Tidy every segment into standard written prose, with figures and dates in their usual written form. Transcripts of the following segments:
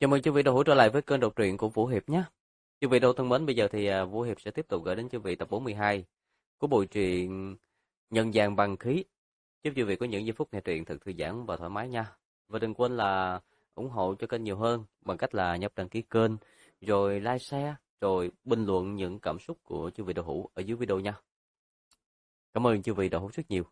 Chào mừng quý vị đã hữu trở lại với kênh đọc truyện của Vũ Hiệp nhé. Quý vị đâu thân mến, bây giờ thì Vũ Hiệp sẽ tiếp tục gửi đến quý vị tập 42 của bộ truyện Nhân gian băng khí. Chúc quý vị có những giây phút nghe truyện thật thư giãn và thoải mái nha. Và đừng quên là ủng hộ cho kênh nhiều hơn bằng cách là nhấp đăng ký kênh, rồi like share, rồi bình luận những cảm xúc của quý vị đạo hữu ở dưới video nha. Cảm ơn quý vị đạo hữu rất nhiều.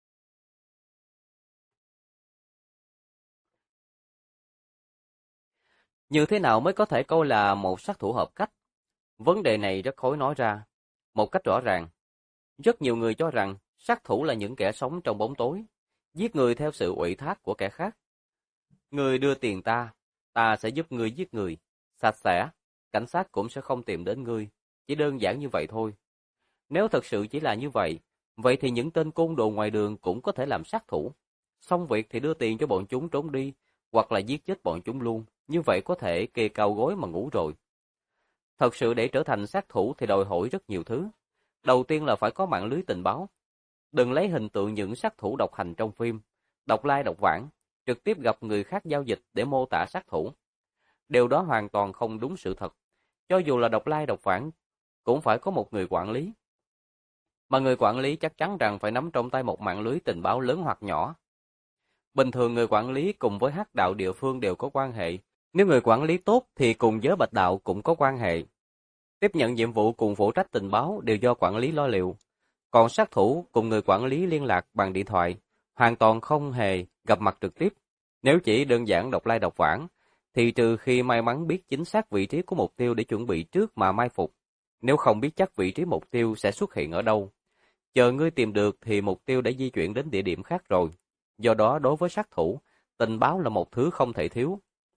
Như thế nào mới có thể coi là một sát thủ hợp cách? Vấn đề này rất khó nói ra một cách rõ ràng. Rất nhiều người cho rằng sát thủ là những kẻ sống trong bóng tối, giết người theo sự ủy thác của kẻ khác. Người đưa tiền ta, ta sẽ giúp người giết người, sạch sẽ, cảnh sát cũng sẽ không tìm đến ngươi, chỉ đơn giản như vậy thôi. Nếu thật sự chỉ là như vậy, vậy thì những tên côn đồ ngoài đường cũng có thể làm sát thủ. Xong việc thì đưa tiền cho bọn chúng trốn đi, hoặc là giết chết bọn chúng luôn, như vậy có thể kê cao gối mà ngủ rồi. Thật sự để trở thành sát thủ thì đòi hỏi rất nhiều thứ. Đầu tiên là phải có mạng lưới tình báo. Đừng lấy hình tượng những sát thủ độc hành trong phim, độc lai độc vãng, trực tiếp gặp người khác giao dịch để mô tả sát thủ. Điều đó hoàn toàn không đúng sự thật. Cho dù là độc lai độc vãng, cũng phải có một người quản lý. Mà người quản lý chắc chắn rằng phải nắm trong tay một mạng lưới tình báo lớn hoặc nhỏ. Bình thường người quản lý cùng với hắc đạo địa phương đều có quan hệ. Nếu người quản lý tốt thì cùng giới bạch đạo cũng có quan hệ. Tiếp nhận nhiệm vụ cùng phụ trách tình báo đều do quản lý lo liệu. Còn sát thủ cùng người quản lý liên lạc bằng điện thoại, hoàn toàn không hề gặp mặt trực tiếp. Nếu chỉ đơn giản độc lai độc vãng, thì trừ khi may mắn biết chính xác vị trí của mục tiêu để chuẩn bị trước mà mai phục. Nếu không biết chắc vị trí mục tiêu sẽ xuất hiện ở đâu, chờ ngươi tìm được thì mục tiêu đã di chuyển đến địa điểm khác rồi. Do đó đối với sát thủ, tình báo là một thứ không thể thiếu.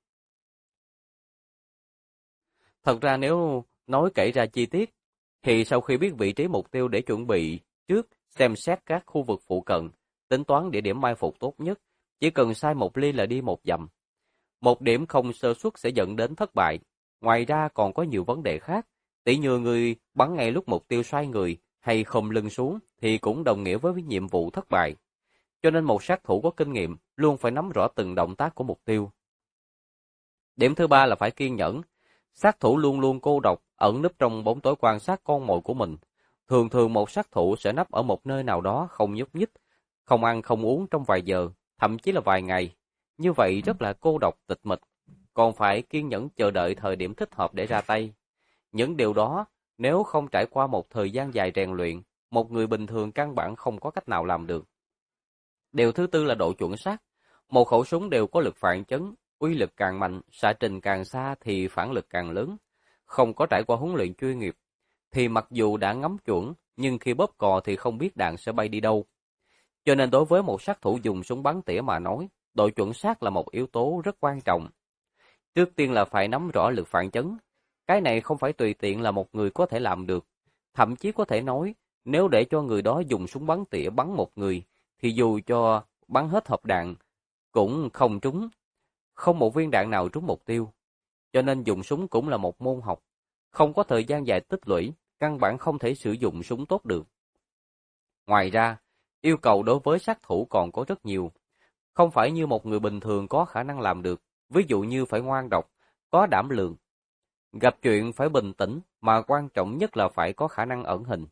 Thật ra nếu nói kể ra chi tiết, thì sau khi biết vị trí mục tiêu để chuẩn bị trước, xem xét các khu vực phụ cận, tính toán địa điểm mai phục tốt nhất, chỉ cần sai một ly là đi một dặm. Một điểm không sơ suất sẽ dẫn đến thất bại. Ngoài ra còn có nhiều vấn đề khác, tỉ như người bắn ngay lúc mục tiêu xoay người hay khom lưng xuống thì cũng đồng nghĩa với nhiệm vụ thất bại. Cho nên một sát thủ có kinh nghiệm luôn phải nắm rõ từng động tác của mục tiêu. Điểm thứ ba là phải kiên nhẫn. Sát thủ luôn luôn cô độc, ẩn núp trong bóng tối quan sát con mồi của mình. Thường thường một sát thủ sẽ nấp ở một nơi nào đó không nhúc nhích, không ăn không uống trong vài giờ, thậm chí là vài ngày. Như vậy rất là cô độc tịch mịch, còn phải kiên nhẫn chờ đợi thời điểm thích hợp để ra tay. Những điều đó, nếu không trải qua một thời gian dài rèn luyện, một người bình thường căn bản không có cách nào làm được. Điều thứ tư là độ chuẩn xác. Một khẩu súng đều có lực phản chấn, uy lực càng mạnh, xạ trình càng xa thì phản lực càng lớn. Không có trải qua huấn luyện chuyên nghiệp, thì mặc dù đã ngắm chuẩn, nhưng khi bóp cò thì không biết đạn sẽ bay đi đâu. Cho nên đối với một sát thủ dùng súng bắn tỉa mà nói, độ chuẩn xác là một yếu tố rất quan trọng. Trước tiên là phải nắm rõ lực phản chấn. Cái này không phải tùy tiện là một người có thể làm được. Thậm chí có thể nói, nếu để cho người đó dùng súng bắn tỉa bắn một người, thì dù cho bắn hết hộp đạn, cũng không trúng. Không một viên đạn nào trúng mục tiêu. Cho nên dùng súng cũng là một môn học. Không có thời gian dài tích lũy, căn bản không thể sử dụng súng tốt được. Ngoài ra, yêu cầu đối với sát thủ còn có rất nhiều. Không phải như một người bình thường có khả năng làm được. Ví dụ như phải ngoan độc, có đảm lượng. Gặp chuyện phải bình tĩnh, mà quan trọng nhất là phải có khả năng ẩn hình.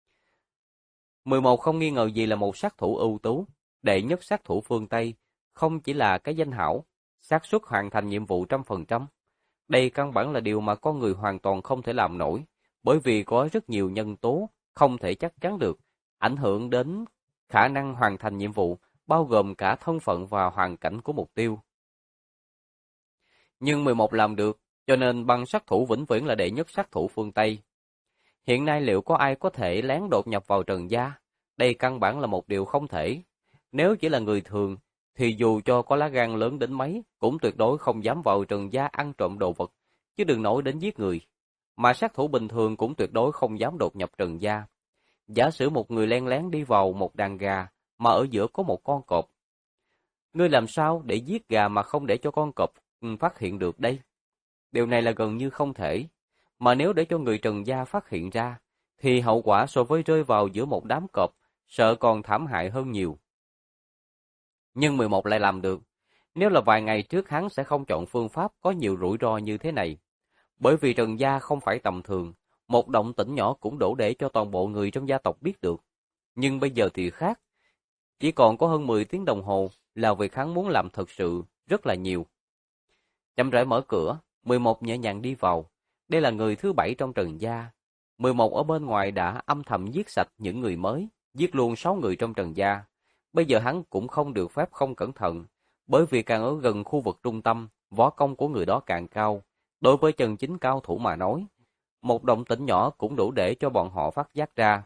11 không nghi ngờ gì là một sát thủ ưu tú. Đệ nhất sát thủ phương Tây, không chỉ là cái danh hảo, xác suất hoàn thành nhiệm vụ 100%. Đây căn bản là điều mà con người hoàn toàn không thể làm nổi, bởi vì có rất nhiều nhân tố không thể chắc chắn được, ảnh hưởng đến khả năng hoàn thành nhiệm vụ, bao gồm cả thân phận và hoàn cảnh của mục tiêu. Nhưng 11 làm được, cho nên băng sát thủ vĩnh viễn là đệ nhất sát thủ phương Tây. Hiện nay liệu có ai có thể lén đột nhập vào Trần gia? Đây căn bản là một điều không thể. Nếu chỉ là người thường, thì dù cho có lá gan lớn đến mấy, cũng tuyệt đối không dám vào Trần gia ăn trộm đồ vật, chứ đừng nói đến giết người. Mà sát thủ bình thường cũng tuyệt đối không dám đột nhập Trần gia. Giả sử một người len lén đi vào một đàn gà, mà ở giữa có một con cọp. Ngươi làm sao để giết gà mà không để cho con cọp phát hiện được đây? Điều này là gần như không thể. Mà nếu để cho người Trần gia phát hiện ra, thì hậu quả so với rơi vào giữa một đám cọp, sợ còn thảm hại hơn nhiều. Nhưng 11 lại làm được. Nếu là vài ngày trước hắn sẽ không chọn phương pháp có nhiều rủi ro như thế này. Bởi vì Trần gia không phải tầm thường, một động tĩnh nhỏ cũng đủ để cho toàn bộ người trong gia tộc biết được. Nhưng bây giờ thì khác, chỉ còn có hơn 10 tiếng đồng hồ là việc hắn muốn làm thật sự rất là nhiều. Chậm rãi mở cửa, 11 nhẹ nhàng đi vào. Đây là người thứ 7 trong Trần gia. 11 ở bên ngoài đã âm thầm giết sạch những người mới, giết luôn 6 người trong Trần gia. Bây giờ hắn cũng không được phép không cẩn thận, bởi vì càng ở gần khu vực trung tâm, võ công của người đó càng cao. Đối với chân chính cao thủ mà nói, một động tĩnh nhỏ cũng đủ để cho bọn họ phát giác ra.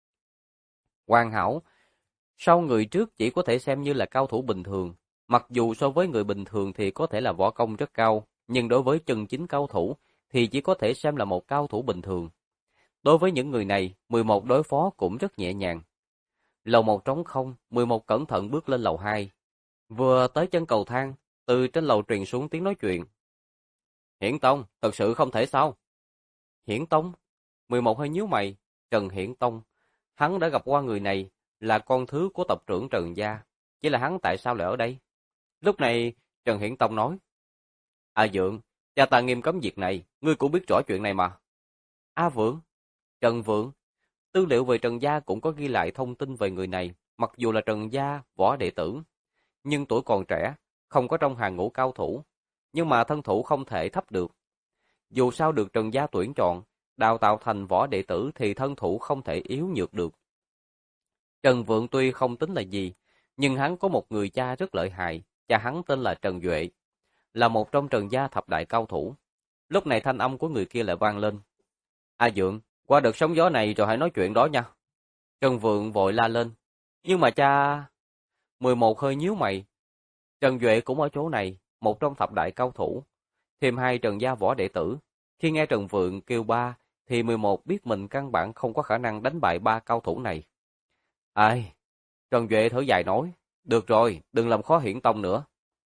Hoàn hảo, sau người trước chỉ có thể xem như là cao thủ bình thường, mặc dù so với người bình thường thì có thể là võ công rất cao, nhưng đối với chân chính cao thủ thì chỉ có thể xem là một cao thủ bình thường. Đối với những người này, 11 đối phó cũng rất nhẹ nhàng. Lầu 1 trống không, 11 cẩn thận bước lên lầu 2. Vừa tới chân cầu thang, từ trên lầu truyền xuống tiếng nói chuyện. Hiển Tông, thật sự không thể sao? Hiển Tông? 11 hơi nhíu mày. Trần Hiển Tông. Hắn đã gặp qua người này, là con thứ của tộc trưởng Trần gia. Chỉ là hắn tại sao lại ở đây? Lúc này, Trần Hiển Tông nói. A Dượng, cha ta nghiêm cấm việc này, ngươi cũng biết rõ chuyện này mà. A Vượng? Trần Vượng? Tư liệu về Trần gia cũng có ghi lại thông tin về người này, mặc dù là Trần gia võ đệ tử, nhưng tuổi còn trẻ, không có trong hàng ngũ cao thủ, nhưng mà thân thủ không thể thấp được. Dù sao được Trần gia tuyển chọn, đào tạo thành võ đệ tử thì thân thủ không thể yếu nhược được. Trần Vượng tuy không tính là gì, nhưng hắn có một người cha rất lợi hại, cha hắn tên là Trần Duệ, là một trong Trần gia thập đại cao thủ. Lúc này thanh âm của người kia lại vang lên. A Dượng, qua đợt sóng gió này rồi hãy nói chuyện đó nha. Trần Vượng vội la lên. Nhưng mà cha... 11 hơi nhíu mày. Trần Duệ cũng ở chỗ này, một trong thập đại cao thủ. Thêm hai Trần gia võ đệ tử. Khi nghe Trần Vượng kêu ba, thì 11 biết mình căn bản không có khả năng đánh bại ba cao thủ này. Ai? Trần Duệ thở dài nói. Được rồi, đừng làm khó Hiển Tông nữa.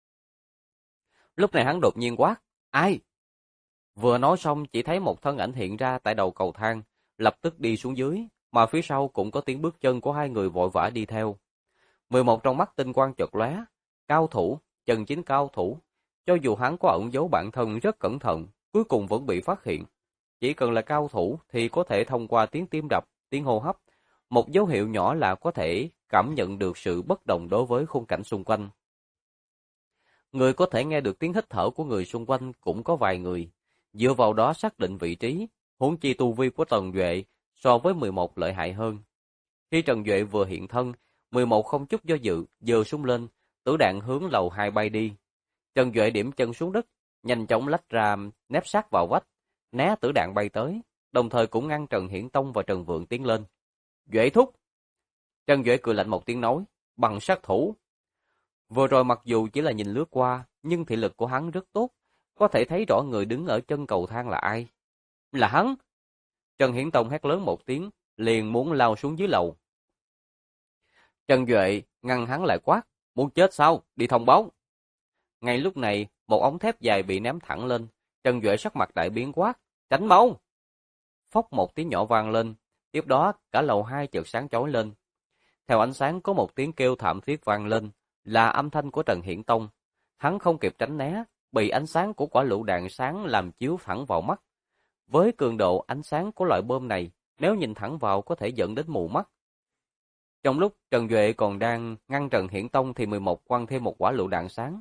Lúc này hắn đột nhiên quát. Ai? Vừa nói xong chỉ thấy một thân ảnh hiện ra tại đầu cầu thang, lập tức đi xuống dưới, mà phía sau cũng có tiếng bước chân của hai người vội vã đi theo. 11 trong mắt tinh quang chợt lóe, cao thủ, chân chính cao thủ, cho dù hắn có ẩn giấu bản thân rất cẩn thận, cuối cùng vẫn bị phát hiện. Chỉ cần là cao thủ thì có thể thông qua tiếng tim đập, tiếng hô hấp, một dấu hiệu nhỏ là có thể cảm nhận được sự bất đồng đối với khung cảnh xung quanh. Người có thể nghe được tiếng hít thở của người xung quanh cũng có vài người, dựa vào đó xác định vị trí, huống chi tu vi của Trần Duệ so với 11 lợi hại hơn. Khi Trần Duệ vừa hiện thân, 11 không chút do dự, giơ súng lên, tử đạn hướng lầu 2 bay đi. Trần Duệ điểm chân xuống đất, nhanh chóng lách ra, nép sát vào vách, né tử đạn bay tới, đồng thời cũng ngăn Trần Hiển Tông và Trần Vượng tiến lên. Duệ thúc! Trần Duệ cười lạnh một tiếng nói, bằng sát thủ. Vừa rồi mặc dù chỉ là nhìn lướt qua, nhưng thị lực của hắn rất tốt, có thể thấy rõ người đứng ở chân cầu thang là ai. Là hắn! Trần Hiển Tông hét lớn một tiếng, liền muốn lao xuống dưới lầu. Trần Duệ ngăn hắn lại quát, muốn chết sao, đi thông báo. Ngay lúc này, một ống thép dài bị ném thẳng lên, Trần Duệ sắc mặt đại biến quát, tránh mau. Phốc một tiếng nhỏ vang lên, tiếp đó cả lầu 2 chợt sáng chói lên. Theo ánh sáng có một tiếng kêu thảm thiết vang lên, là âm thanh của Trần Hiển Tông. Hắn không kịp tránh né, bị ánh sáng của quả lựu đạn sáng làm chiếu thẳng vào mắt. Với cường độ ánh sáng của loại bom này, nếu nhìn thẳng vào có thể dẫn đến mù mắt. Trong lúc Trần Duệ còn đang ngăn Trần Hiển Tông thì 11 quăng thêm một quả lựu đạn sáng.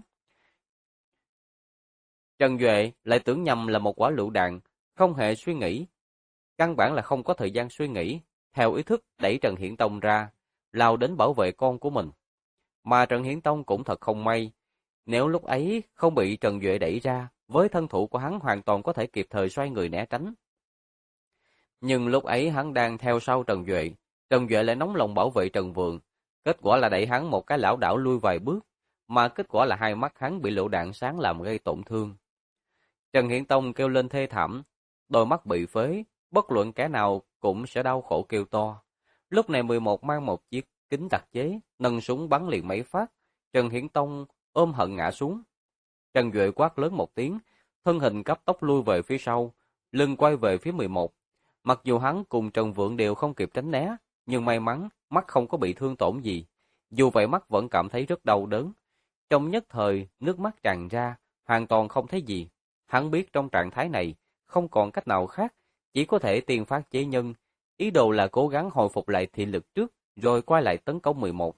Trần Duệ lại tưởng nhầm là một quả lựu đạn, không hề suy nghĩ. Căn bản là không có thời gian suy nghĩ, theo ý thức đẩy Trần Hiển Tông ra, lao đến bảo vệ con của mình. Mà Trần Hiển Tông cũng thật không may, nếu lúc ấy không bị Trần Duệ đẩy ra, với thân thủ của hắn hoàn toàn có thể kịp thời xoay người né tránh. Nhưng lúc ấy hắn đang theo sau Trần Duệ lại nóng lòng bảo vệ Trần Vượng, kết quả là đẩy hắn một cái lảo đảo lui vài bước, mà kết quả là hai mắt hắn bị lựu đạn sáng làm gây tổn thương. Trần Hiển Tông kêu lên thê thảm, đôi mắt bị phế, bất luận kẻ nào cũng sẽ đau khổ kêu to. Lúc này 11 mang một chiếc kính đặc chế, nâng súng bắn liền mấy phát, Trần Hiển Tông ôm hận ngã xuống. Trần Duệ quát lớn một tiếng, thân hình cấp tốc lui về phía sau, lưng quay về phía 11. Mặc dù hắn cùng Trần Vượng đều không kịp tránh né, nhưng may mắn mắt không có bị thương tổn gì. Dù vậy mắt vẫn cảm thấy rất đau đớn. Trong nhất thời, nước mắt tràn ra, hoàn toàn không thấy gì. Hắn biết trong trạng thái này, không còn cách nào khác, chỉ có thể tiền phát chế nhân. Ý đồ là cố gắng hồi phục lại thị lực trước, rồi quay lại tấn công 11.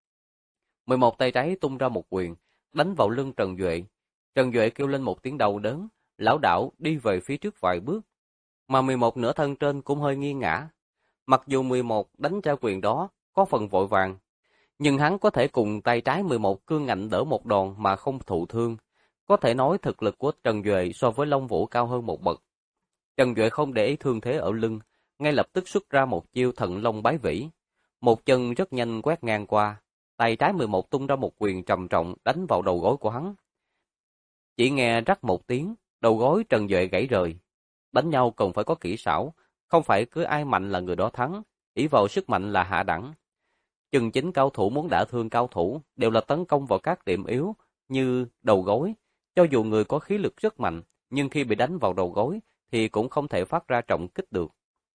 11 tay trái tung ra một quyền, đánh vào lưng Trần Duệ. Trần Duệ kêu lên một tiếng đau đớn, lảo đảo đi về phía trước vài bước. Mà 11 nửa thân trên cũng hơi nghiêng ngã. Mặc dù 11 đánh ra quyền đó, có phần vội vàng, nhưng hắn có thể cùng tay trái 11 cương ngạnh đỡ một đòn mà không thụ thương. Có thể nói thực lực của Trần Duệ so với Long Vũ cao hơn một bậc. Trần Duệ không để ý thương thế ở lưng, ngay lập tức xuất ra một chiêu Thần Long Bái Vĩ. Một chân rất nhanh quét ngang qua, tay trái 11 tung ra một quyền trầm trọng đánh vào đầu gối của hắn. Chỉ nghe rắc một tiếng, đầu gối Trần Duệ gãy rời. Đánh nhau cần phải có kỹ xảo, không phải cứ ai mạnh là người đó thắng, ỷ vào sức mạnh là hạ đẳng. Chừng chính cao thủ muốn đả thương cao thủ đều là tấn công vào các điểm yếu như đầu gối. Cho dù người có khí lực rất mạnh, nhưng khi bị đánh vào đầu gối thì cũng không thể phát ra trọng kích được.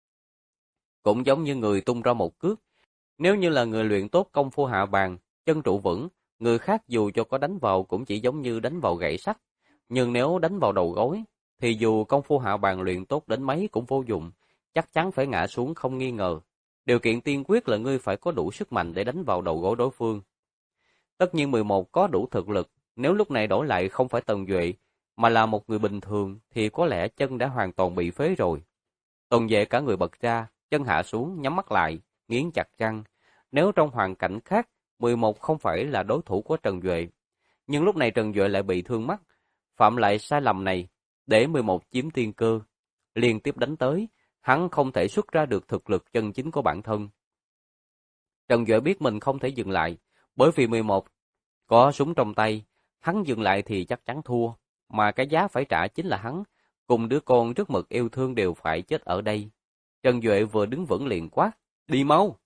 Cũng giống như người tung ra một cước, nếu như là người luyện tốt công phu hạ bàn, chân trụ vững, người khác dù cho có đánh vào cũng chỉ giống như đánh vào gậy sắt. Nhưng nếu đánh vào đầu gối, thì dù công phu hạ bàn luyện tốt đến mấy cũng vô dụng, chắc chắn phải ngã xuống không nghi ngờ. Điều kiện tiên quyết là ngươi phải có đủ sức mạnh để đánh vào đầu gối đối phương. Tất nhiên 11 có đủ thực lực, nếu lúc này đổi lại không phải Tần Duệ, mà là một người bình thường thì có lẽ chân đã hoàn toàn bị phế rồi. Tần Duệ cả người bật ra, chân hạ xuống, nhắm mắt lại, nghiến chặt răng. Nếu trong hoàn cảnh khác, 11 không phải là đối thủ của Trần Duệ. Nhưng lúc này Trần Duệ lại bị thương mắt, phạm lại sai lầm này, để 11 chiếm tiên cơ. Liên tiếp đánh tới, hắn không thể xuất ra được thực lực chân chính của bản thân. Trần Duệ biết mình không thể dừng lại, bởi vì 11 có súng trong tay, hắn dừng lại thì chắc chắn thua, mà cái giá phải trả chính là hắn, cùng đứa con rất mực yêu thương đều phải chết ở đây. Trần Duệ vừa đứng vững liền quát, đi mau!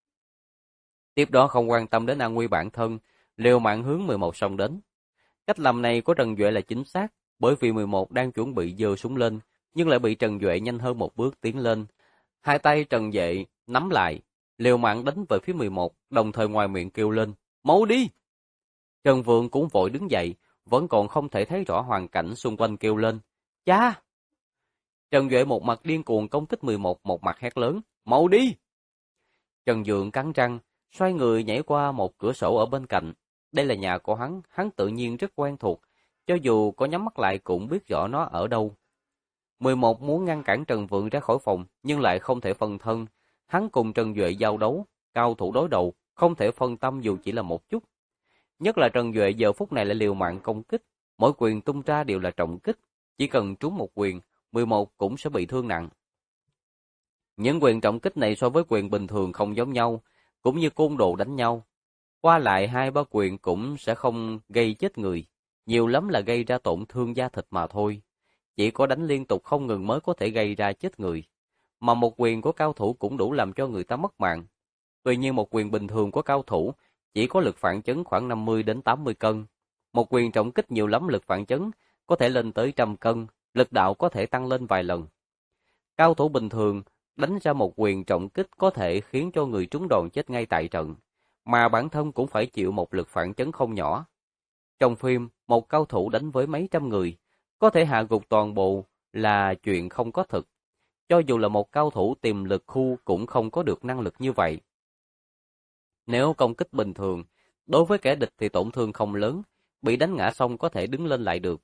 Tiếp đó không quan tâm đến an nguy bản thân, liều mạng hướng 11 xông đến. Cách làm này của Trần Duệ là chính xác, bởi vì 11 đang chuẩn bị giơ súng lên, nhưng lại bị Trần Duệ nhanh hơn một bước tiến lên. Hai tay Trần Duệ nắm lại, liều mạng đánh về phía 11, đồng thời ngoài miệng kêu lên, mau đi! Trần Vượng cũng vội đứng dậy, vẫn còn không thể thấy rõ hoàn cảnh xung quanh kêu lên, cha! Trần Duệ một mặt điên cuồng công kích 11, một mặt hét lớn, mau đi! Trần Vượng cắn răng, xoay người nhảy qua một cửa sổ ở bên cạnh. Đây là nhà của hắn tự nhiên rất quen thuộc, cho dù có nhắm mắt lại cũng biết rõ nó ở đâu. 11 muốn ngăn cản Trần Vượng ra khỏi phòng, nhưng lại không thể phân thân. Hắn cùng Trần Duệ giao đấu, cao thủ đối đầu, không thể phân tâm dù chỉ là một chút. Nhất là Trần Duệ giờ phút này lại liều mạng công kích, mỗi quyền tung ra đều là trọng kích, chỉ cần trúng một quyền, 11 cũng sẽ bị thương nặng. Những quyền trọng kích này so với quyền bình thường không giống nhau, cũng như côn đồ đánh nhau. Qua lại 2-3 quyền cũng sẽ không gây chết người, nhiều lắm là gây ra tổn thương da thịt mà thôi. Chỉ có đánh liên tục không ngừng mới có thể gây ra chết người. Mà một quyền của cao thủ cũng đủ làm cho người ta mất mạng. Tuy nhiên một quyền bình thường của cao thủ chỉ có lực phản chấn khoảng 50 đến 80 cân. Một quyền trọng kích nhiều lắm lực phản chấn có thể lên tới 100 cân, lực đạo có thể tăng lên vài lần. Cao thủ bình thường đánh ra một quyền trọng kích có thể khiến cho người trúng đòn chết ngay tại trận, mà bản thân cũng phải chịu một lực phản chấn không nhỏ. Trong phim, một cao thủ đánh với mấy trăm người, có thể hạ gục toàn bộ là chuyện không có thực. Cho dù là một cao thủ tiềm lực khu cũng không có được năng lực như vậy. Nếu công kích bình thường, đối với kẻ địch thì tổn thương không lớn, bị đánh ngã xong có thể đứng lên lại được.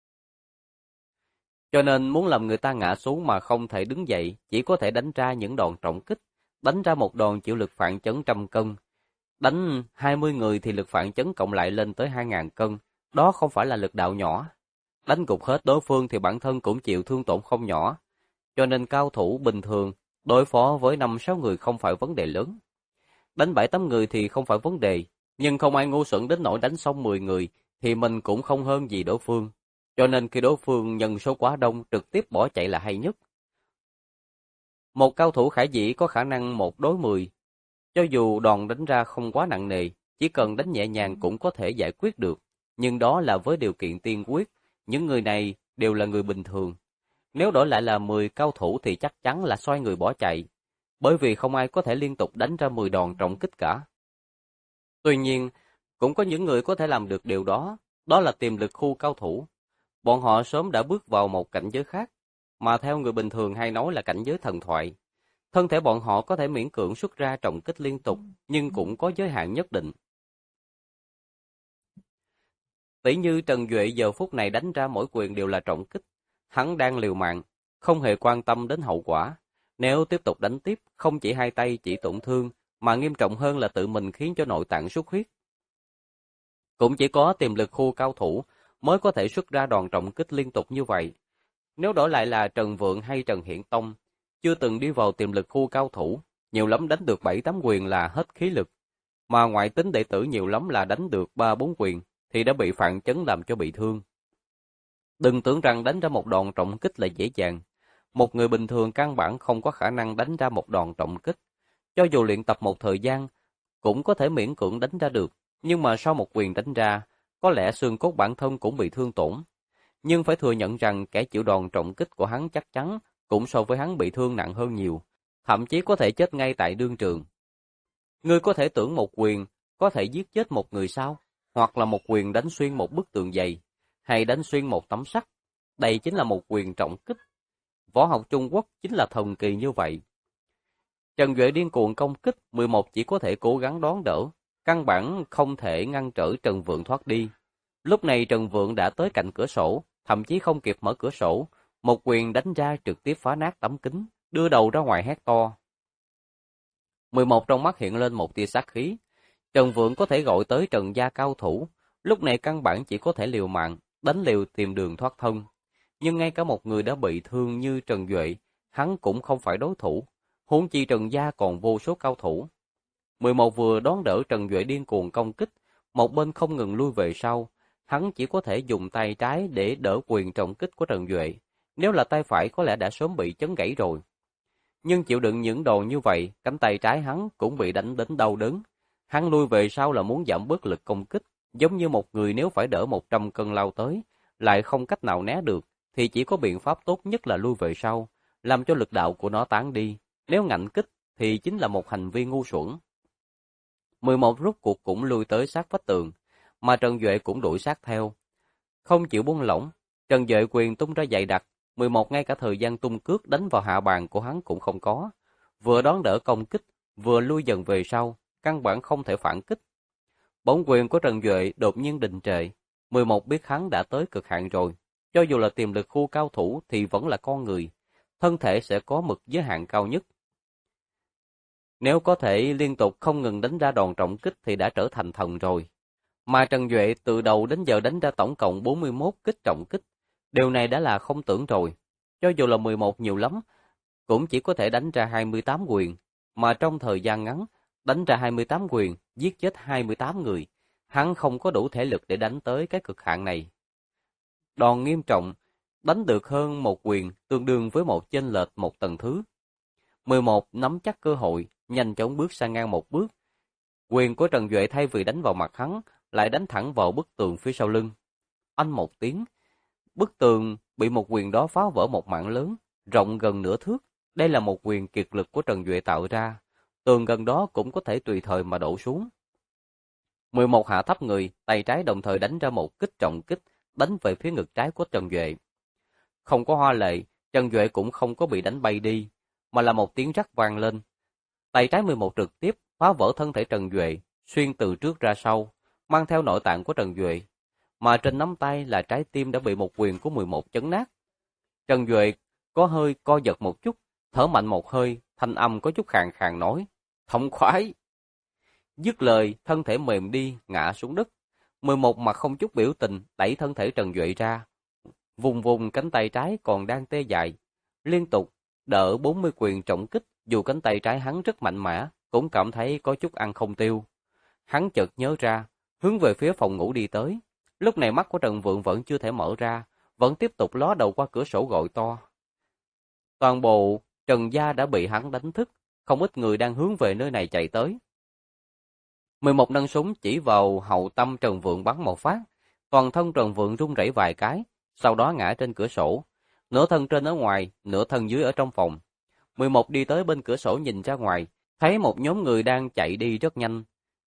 Cho nên muốn làm người ta ngã xuống mà không thể đứng dậy, chỉ có thể đánh ra những đòn trọng kích, đánh ra một đòn chịu lực phản chấn 100 cân. Đánh 20 người thì lực phản chấn cộng lại lên tới 2.000 cân, đó không phải là lực đạo nhỏ. Đánh gục hết đối phương thì bản thân cũng chịu thương tổn không nhỏ. Cho nên cao thủ bình thường, đối phó với 5-6 người không phải vấn đề lớn. Đánh 7-8 người thì không phải vấn đề, nhưng không ai ngu xuẩn đến nỗi đánh xong 10 người, thì mình cũng không hơn gì đối phương. Cho nên khi đối phương nhân số quá đông trực tiếp bỏ chạy là hay nhất. Một cao thủ khả dĩ có khả năng 1 đối 10. Cho dù đòn đánh ra không quá nặng nề, chỉ cần đánh nhẹ nhàng cũng có thể giải quyết được. Nhưng đó là với điều kiện tiên quyết, những người này đều là người bình thường. Nếu đổi lại là 10 cao thủ thì chắc chắn là xoay người bỏ chạy, bởi vì không ai có thể liên tục đánh ra 10 đòn trọng kích cả. Tuy nhiên, Cũng có những người có thể làm được điều đó, đó là tiềm lực khu cao thủ. Bọn họ sớm đã bước vào một cảnh giới khác, mà theo người bình thường hay nói là cảnh giới thần thoại. Thân thể bọn họ có thể miễn cưỡng xuất ra trọng kích liên tục, nhưng cũng có giới hạn nhất định. Tỷ như Trần Duệ giờ phút này đánh ra mỗi quyền đều là trọng kích. Hắn đang liều mạng, không hề quan tâm đến hậu quả. Nếu tiếp tục đánh tiếp, không chỉ hai tay chỉ tổn thương, mà nghiêm trọng hơn là tự mình khiến cho nội tạng xuất huyết. Cũng chỉ có tiềm lực khu cao thủ mới có thể xuất ra đòn trọng kích liên tục như vậy. Nếu đổi lại là Trần Vượng hay Trần Hiển Tông, chưa từng đi vào tiềm lực khu cao thủ, nhiều lắm đánh được 7-8 quyền là hết khí lực, mà ngoại tính đệ tử nhiều lắm là đánh được 3-4 quyền, thì đã bị Phạn Chấn làm cho bị thương. Đừng tưởng rằng đánh ra một đòn trọng kích là dễ dàng. Một người bình thường căn bản không có khả năng đánh ra một đòn trọng kích. Cho dù luyện tập một thời gian, cũng có thể miễn cưỡng đánh ra được, nhưng mà sau một quyền đánh ra, có lẽ xương cốt bản thân cũng bị thương tổn. Nhưng phải thừa nhận rằng kẻ chịu đòn trọng kích của hắn chắc chắn cũng so với hắn bị thương nặng hơn nhiều, thậm chí có thể chết ngay tại đương trường. Ngươi có thể tưởng một quyền có thể giết chết một người sao? Hoặc là một quyền đánh xuyên một bức tường dày, hay đánh xuyên một tấm sắt. Đây chính là một quyền trọng kích. Võ học Trung Quốc chính là thần kỳ như vậy. Trần Duệ điên cuồng công kích, 11 chỉ có thể cố gắng đón đỡ, căn bản không thể ngăn trở Trần Vượng thoát đi. Lúc này Trần Vượng đã tới cạnh cửa sổ, thậm chí không kịp mở cửa sổ, một quyền đánh ra trực tiếp phá nát tấm kính, đưa đầu ra ngoài hét to. 11 trong mắt hiện lên một tia sát khí. Trần Vượng có thể gọi tới Trần gia cao thủ, lúc này căn bản chỉ có thể liều mạng, đánh liều tìm đường thoát thân. Nhưng ngay cả một người đã bị thương như Trần Duệ, hắn cũng không phải đối thủ, huống chi Trần gia còn vô số cao thủ. 11 vừa đón đỡ Trần Duệ điên cuồng công kích, một bên không ngừng lui về sau, hắn chỉ có thể dùng tay trái để đỡ quyền trọng kích của Trần Duệ, nếu là tay phải có lẽ đã sớm bị chấn gãy rồi. Nhưng chịu đựng những đòn như vậy, cánh tay trái hắn cũng bị đánh đến đau đớn. Hắn lui về sau là muốn giảm bớt lực công kích, giống như một người nếu phải đỡ 100 cân lao tới, lại không cách nào né được, thì chỉ có biện pháp tốt nhất là lui về sau, làm cho lực đạo của nó tán đi. Nếu ngạnh kích, thì chính là một hành vi ngu xuẩn. 11 rút cuộc cũng lui tới sát vách tường, mà Trần Duệ cũng đuổi sát theo. Không chịu buông lỏng, Trần Duệ quyền tung ra dày đặc, 11 ngay cả thời gian tung cước đánh vào hạ bàn của hắn cũng không có. Vừa đón đỡ công kích, vừa lui dần về sau, căn bản không thể phản kích. Bóng quyền của Trần Duệ đột nhiên đình trệ, 11 biết hắn đã tới cực hạn rồi. Cho dù là tiềm lực khu cao thủ thì vẫn là con người, thân thể sẽ có mực giới hạn cao nhất. Nếu có thể liên tục không ngừng đánh ra đòn trọng kích thì đã trở thành thần rồi. Mà Trần Duệ từ đầu đến giờ đánh ra tổng cộng 41 kích trọng kích. Điều này đã là không tưởng rồi. Cho dù là 11 nhiều lắm, cũng chỉ có thể đánh ra 28 quyền. Mà trong thời gian ngắn, đánh ra 28 quyền, giết chết 28 người. Hắn không có đủ thể lực để đánh tới cái cực hạn này. Đòn nghiêm trọng, đánh được hơn một quyền, tương đương với một chênh lệch một tầng thứ. 11 nắm chắc cơ hội, nhanh chóng bước sang ngang một bước. Quyền của Trần Duệ thay vì đánh vào mặt hắn, lại đánh thẳng vào bức tường phía sau lưng. Oanh một tiếng, bức tường bị một quyền đó phá vỡ một mảng lớn, rộng gần nửa thước. Đây là một quyền kiệt lực của Trần Duệ tạo ra. Tường gần đó cũng có thể tùy thời mà đổ xuống. 11 hạ thấp người, tay trái đồng thời đánh ra một kích trọng kích, đánh về phía ngực trái của Trần Duệ. Không có hoa lệ, Trần Duệ cũng không có bị đánh bay đi, mà là một tiếng rắc vang lên. Tay trái 11 trực tiếp phá vỡ thân thể Trần Duệ, xuyên từ trước ra sau, mang theo nội tạng của Trần Duệ, mà trên nắm tay là trái tim đã bị một quyền của 11 chấn nát. Trần Duệ có hơi co giật một chút, thở mạnh một hơi, thanh âm có chút khàn khàn nói, thống khoái. Dứt lời, thân thể mềm đi, ngã xuống đất. 11 mặt không chút biểu tình, đẩy thân thể Trần Duệ ra. Vùng vùng cánh tay trái còn đang tê dại, liên tục đỡ 40 quyền trọng kích, dù cánh tay trái hắn rất mạnh mẽ, cũng cảm thấy có chút ăn không tiêu. Hắn chợt nhớ ra, hướng về phía phòng ngủ đi tới. Lúc này mắt của Trần Vượng vẫn chưa thể mở ra, vẫn tiếp tục ló đầu qua cửa sổ gọi to. Toàn bộ Trần gia đã bị hắn đánh thức, không ít người đang hướng về nơi này chạy tới. 11 nâng súng chỉ vào hậu tâm Trần Vượng bắn một phát, toàn thân Trần Vượng run rẩy vài cái, sau đó ngã trên cửa sổ, nửa thân trên ở ngoài, nửa thân dưới ở trong phòng. 11 đi tới bên cửa sổ nhìn ra ngoài, thấy một nhóm người đang chạy đi rất nhanh.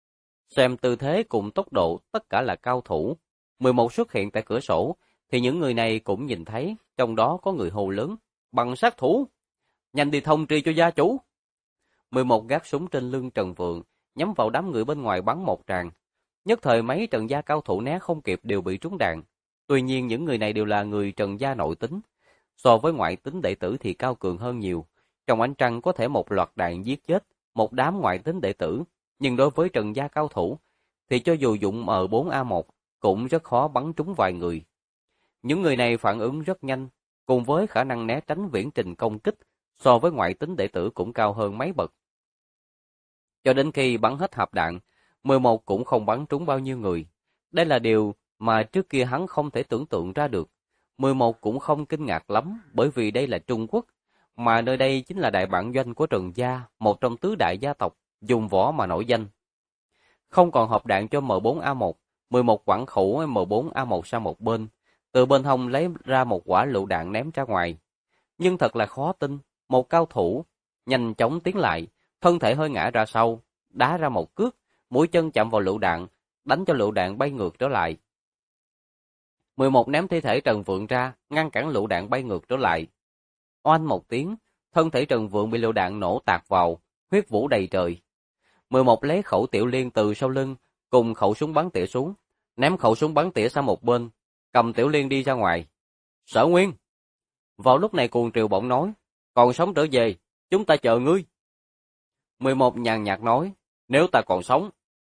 Xem tư thế cùng tốc độ tất cả là cao thủ. 11 xuất hiện tại cửa sổ, thì những người này cũng nhìn thấy, trong đó có người hô lớn, bằng sát thủ, nhanh đi thông tri cho gia chủ. 11 gác súng trên lưng Trần Vượng, nhắm vào đám người bên ngoài bắn một tràng. Nhất thời mấy Trần gia cao thủ né không kịp đều bị trúng đạn. Tuy nhiên những người này đều là người Trần gia nội tính, so với ngoại tính đệ tử thì cao cường hơn nhiều. Trong ánh trăng có thể một loạt đạn giết chết một đám ngoại tính đệ tử, nhưng đối với Trần gia cao thủ thì cho dù dụng M4A1 cũng rất khó bắn trúng vài người. Những người này phản ứng rất nhanh, cùng với khả năng né tránh viễn trình công kích so với ngoại tính đệ tử cũng cao hơn mấy bậc. Cho đến khi bắn hết hộp đạn, 11 cũng không bắn trúng bao nhiêu người. Đây là điều mà trước kia hắn không thể tưởng tượng ra được. 11 cũng không kinh ngạc lắm, bởi vì đây là Trung Quốc, mà nơi đây chính là đại bản doanh của Trần gia, một trong tứ đại gia tộc, dùng võ mà nổi danh. Không còn hộp đạn cho M4A1, 11 quẳng khẩu M4A1 sang một bên, từ bên hông lấy ra một quả lựu đạn ném ra ngoài. Nhưng thật là khó tin, một cao thủ nhanh chóng tiến lại, thân thể hơi ngã ra sau, đá ra một cước, mũi chân chạm vào lựu đạn, đánh cho lựu đạn bay ngược trở lại. 11 ném thi thể Trần Vượng ra, ngăn cản lựu đạn bay ngược trở lại. Oanh một tiếng, thân thể Trần Vượng bị lựu đạn nổ tạc vào, huyết vũ đầy trời. 11 lấy khẩu tiểu liên từ sau lưng, cùng khẩu súng bắn tỉa xuống, ném khẩu súng bắn tỉa sang một bên, cầm tiểu liên đi ra ngoài. Sở Nguyên! Vào lúc này Cuồng Triều bỗng nói, còn sống trở về, chúng ta chờ ngươi. 11 nhàn nhạt nói, nếu ta còn sống.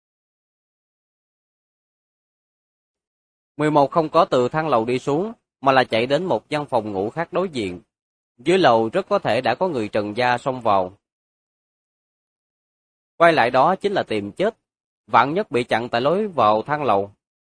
11 không có từ thang lầu đi xuống, mà là chạy đến một căn phòng ngủ khác đối diện. Dưới lầu rất có thể đã có người Trần gia xông vào. Quay lại đó chính là tìm chết, vạn nhất bị chặn tại lối vào thang lầu.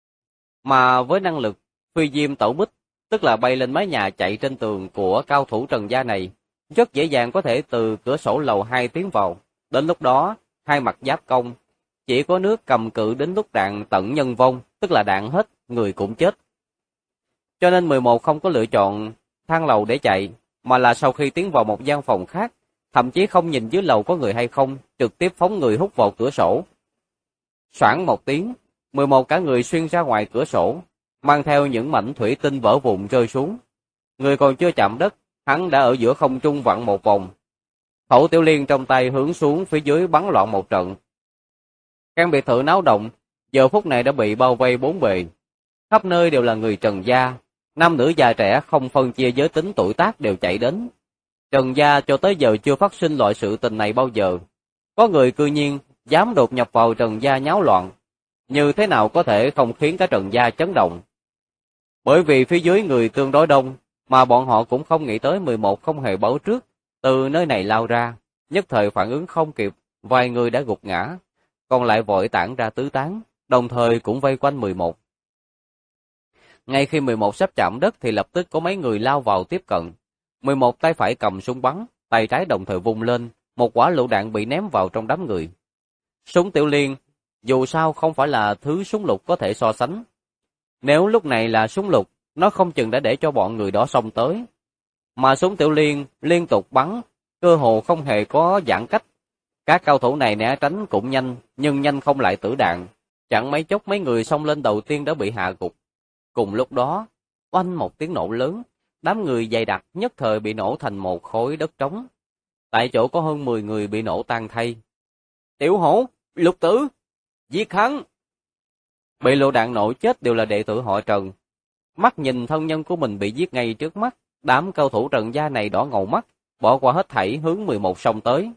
Mà với năng lực phi diêm tẩu bích, tức là bay lên mái nhà chạy trên tường của cao thủ Trần gia này, rất dễ dàng có thể từ cửa sổ lầu 2 tiến vào. Đến lúc đó, hai mặt giáp công, chỉ có nước cầm cự đến lúc đạn tận nhân vong, tức là đạn hết, người cũng chết. Cho nên 11 không có lựa chọn thang lầu để chạy, mà là sau khi tiến vào một gian phòng khác, thậm chí không nhìn dưới lầu có người hay không, trực tiếp phóng người hút vào cửa sổ. Soảng một tiếng, 11 cả người xuyên ra ngoài cửa sổ, mang theo những mảnh thủy tinh vỡ vụn rơi xuống. Người còn chưa chạm đất, hắn đã ở giữa không trung vặn một vòng. Khẩu tiểu liên trong tay hướng xuống phía dưới bắn loạn một trận. Căn biệt thự náo động, giờ phút này đã bị bao vây bốn bề. Khắp nơi đều là người Trần gia, nam nữ già trẻ không phân chia giới tính tuổi tác đều chạy đến. Trần gia cho tới giờ chưa phát sinh loại sự tình này bao giờ. Có người cư nhiên dám đột nhập vào Trần gia nháo loạn. Như thế nào có thể không khiến cả Trần gia chấn động? Bởi vì phía dưới người tương đối đông, mà bọn họ cũng không nghĩ tới 11 không hề báo trước, từ nơi này lao ra, nhất thời phản ứng không kịp, vài người đã gục ngã, còn lại vội tản ra tứ tán, đồng thời cũng vây quanh 11. Ngay khi 11 sắp chạm đất thì lập tức có mấy người lao vào tiếp cận. 11 tay phải cầm súng bắn, tay trái đồng thời vung lên, một quả lựu đạn bị ném vào trong đám người. Súng tiểu liên, dù sao không phải là thứ súng lục có thể so sánh. Nếu lúc này là súng lục, nó không chừng đã để cho bọn người đó xông tới. Mà súng tiểu liên liên tục bắn, cơ hồ không hề có giãn cách. Các cao thủ này né tránh cũng nhanh, nhưng nhanh không lại tử đạn. Chẳng mấy chốc mấy người xông lên đầu tiên đã bị hạ gục. Cùng lúc đó, oanh một tiếng nổ lớn, đám người dày đặc nhất thời bị nổ thành một khối đất trống. Tại chỗ có hơn 10 người bị nổ tan thay. Tiểu Hổ, Lục Tử, giết hắn! Bị lựu đạn nổ chết đều là đệ tử họ Trần. Mắt nhìn thân nhân của mình bị giết ngay trước mắt, đám cao thủ Trần gia này đỏ ngầu mắt, bỏ qua hết thảy hướng 11 xông tới.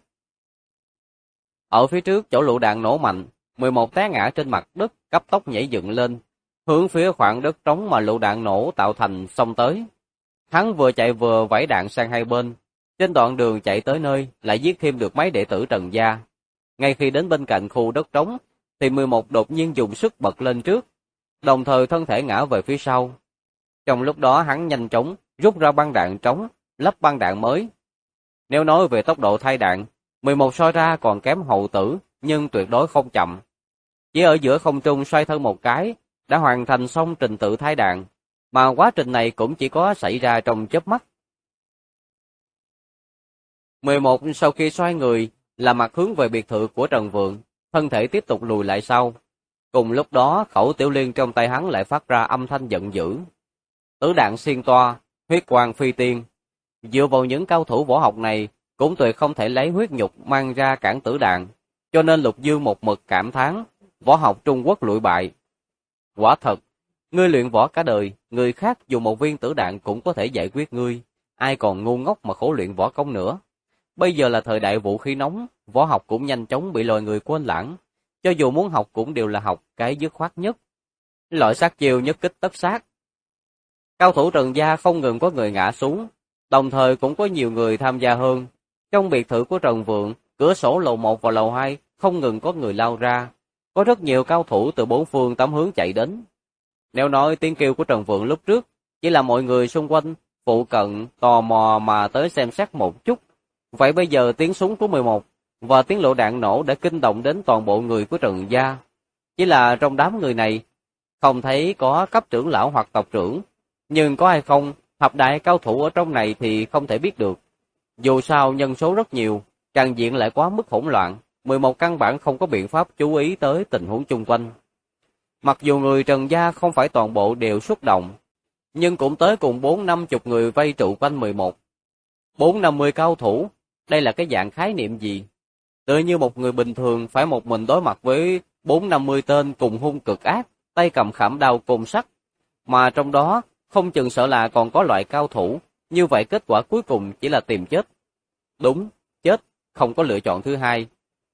Ở phía trước chỗ lựu đạn nổ mạnh, 11 té ngã trên mặt đất, cấp tốc nhảy dựng lên, hướng phía khoảng đất trống mà lựu đạn nổ tạo thành xông tới. Hắn vừa chạy vừa vẫy đạn sang hai bên, trên đoạn đường chạy tới nơi lại giết thêm được mấy đệ tử Trần gia. Ngay khi đến bên cạnh khu đất trống, thì 11 đột nhiên dùng sức bật lên trước, đồng thời thân thể ngã về phía sau. Trong lúc đó hắn nhanh chóng rút ra băng đạn trống, lắp băng đạn mới. Nếu nói về tốc độ thay đạn, 11 soi ra còn kém Hậu Tử, nhưng tuyệt đối không chậm. Chỉ ở giữa không trung xoay thân một cái, đã hoàn thành xong trình tự thay đạn, mà quá trình này cũng chỉ có xảy ra trong chớp mắt. 11 sau khi xoay người, là mặt hướng về biệt thự của Trần Vượng, thân thể tiếp tục lùi lại sau. Cùng lúc đó, khẩu tiểu liên trong tay hắn lại phát ra âm thanh giận dữ. Tử đạn xuyên toa, huyết quang phi tiên. Dựa vào những cao thủ võ học này, cũng tuyệt không thể lấy huyết nhục mang ra cản tử đạn, cho nên Lục Dương một mực cảm thán, võ học Trung Quốc lụi bại. Quả thật, ngươi luyện võ cả đời, người khác dùng một viên tử đạn cũng có thể giải quyết ngươi, ai còn ngu ngốc mà khổ luyện võ công nữa. Bây giờ là thời đại vũ khí nóng, võ học cũng nhanh chóng bị loài người quên lãng, cho dù muốn học cũng đều là học cái dứt khoát nhất. Loại sát chiêu nhất kích tất sát. Cao thủ Trần gia không ngừng có người ngã xuống, đồng thời cũng có nhiều người tham gia hơn. Trong biệt thự của Trần Vượng, cửa sổ lầu 1 và lầu 2 không ngừng có người lao ra, có rất nhiều cao thủ từ bốn phương tám hướng chạy đến. Nếu nói tiếng kêu của Trần Vượng lúc trước, chỉ là mọi người xung quanh, phụ cận, tò mò mà tới xem xét một chút. Vậy bây giờ tiếng súng của 11 và tiếng lựu đạn nổ đã kinh động đến toàn bộ người của Trần gia. Chỉ là trong đám người này, không thấy có cấp trưởng lão hoặc tộc trưởng, nhưng có hay không, thập đại cao thủ ở trong này thì không thể biết được. Dù sao nhân số rất nhiều, tràng diện lại quá mức hỗn loạn, 11 căn bản không có biện pháp chú ý tới tình huống chung quanh. Mặc dù người Trần gia không phải toàn bộ đều xuất động, nhưng cũng tới cùng 4-50 người vây trụ quanh 11. 450 cao thủ, đây là cái dạng khái niệm gì? Tựa như một người bình thường phải một mình đối mặt với 450 tên cùng hung cực ác, tay cầm khảm đao côn sắt, mà trong đó không chừng sợ là còn có loại cao thủ, như vậy kết quả cuối cùng chỉ là tìm chết. Đúng, chết, không có lựa chọn thứ hai.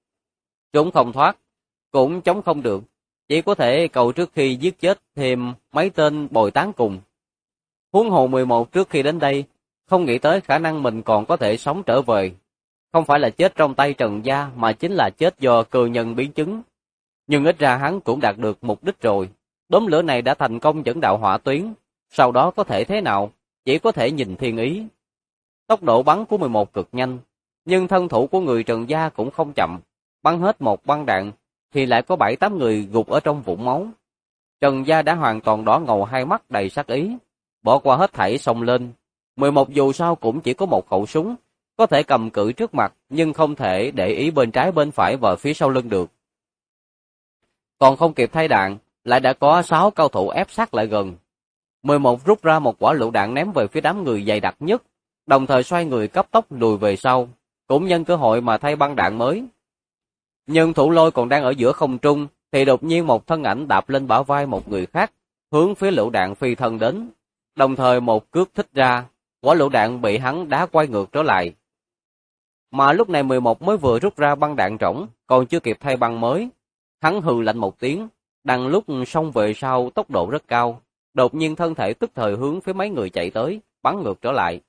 Trốn không thoát, cũng chống không được, chỉ có thể cầu trước khi giết chết thêm mấy tên bồi tán cùng. Huống hồ 11 trước khi đến đây, không nghĩ tới khả năng mình còn có thể sống trở về. Không phải là chết trong tay Trần gia mà chính là chết do cơ nhân biến chứng. Nhưng ít ra hắn cũng đạt được mục đích rồi. Đốm lửa này đã thành công dẫn đạo hỏa tuyến, sau đó có thể thế nào, chỉ có thể nhìn thiên ý. Tốc độ bắn của 11 cực nhanh, nhưng thân thủ của người Trần gia cũng không chậm. Bắn hết một băng đạn, thì lại có 7-8 người gục ở trong vũng máu. Trần gia đã hoàn toàn đỏ ngầu hai mắt đầy sát ý, bỏ qua hết thảy xông lên. 11 dù sao cũng chỉ có một khẩu súng, có thể cầm cự trước mặt, nhưng không thể để ý bên trái bên phải và phía sau lưng được. Còn không kịp thay đạn, lại đã có 6 cao thủ ép sát lại gần. 11 rút ra một quả lựu đạn ném về phía đám người dày đặc nhất, đồng thời xoay người cấp tốc lùi về sau, cũng nhân cơ hội mà thay băng đạn mới. Nhưng Thủ Lôi còn đang ở giữa không trung, thì đột nhiên một thân ảnh đạp lên bả vai một người khác, hướng phía lựu đạn phi thân đến, đồng thời một cước thích ra, quả lựu đạn bị hắn đá quay ngược trở lại. Mà lúc này 11 mới vừa rút ra băng đạn rỗng, còn chưa kịp thay băng mới. Hắn hừ lạnh một tiếng, đang lúc xông về sau tốc độ rất cao, đột nhiên thân thể tức thời hướng phía mấy người chạy tới, bắn ngược trở lại.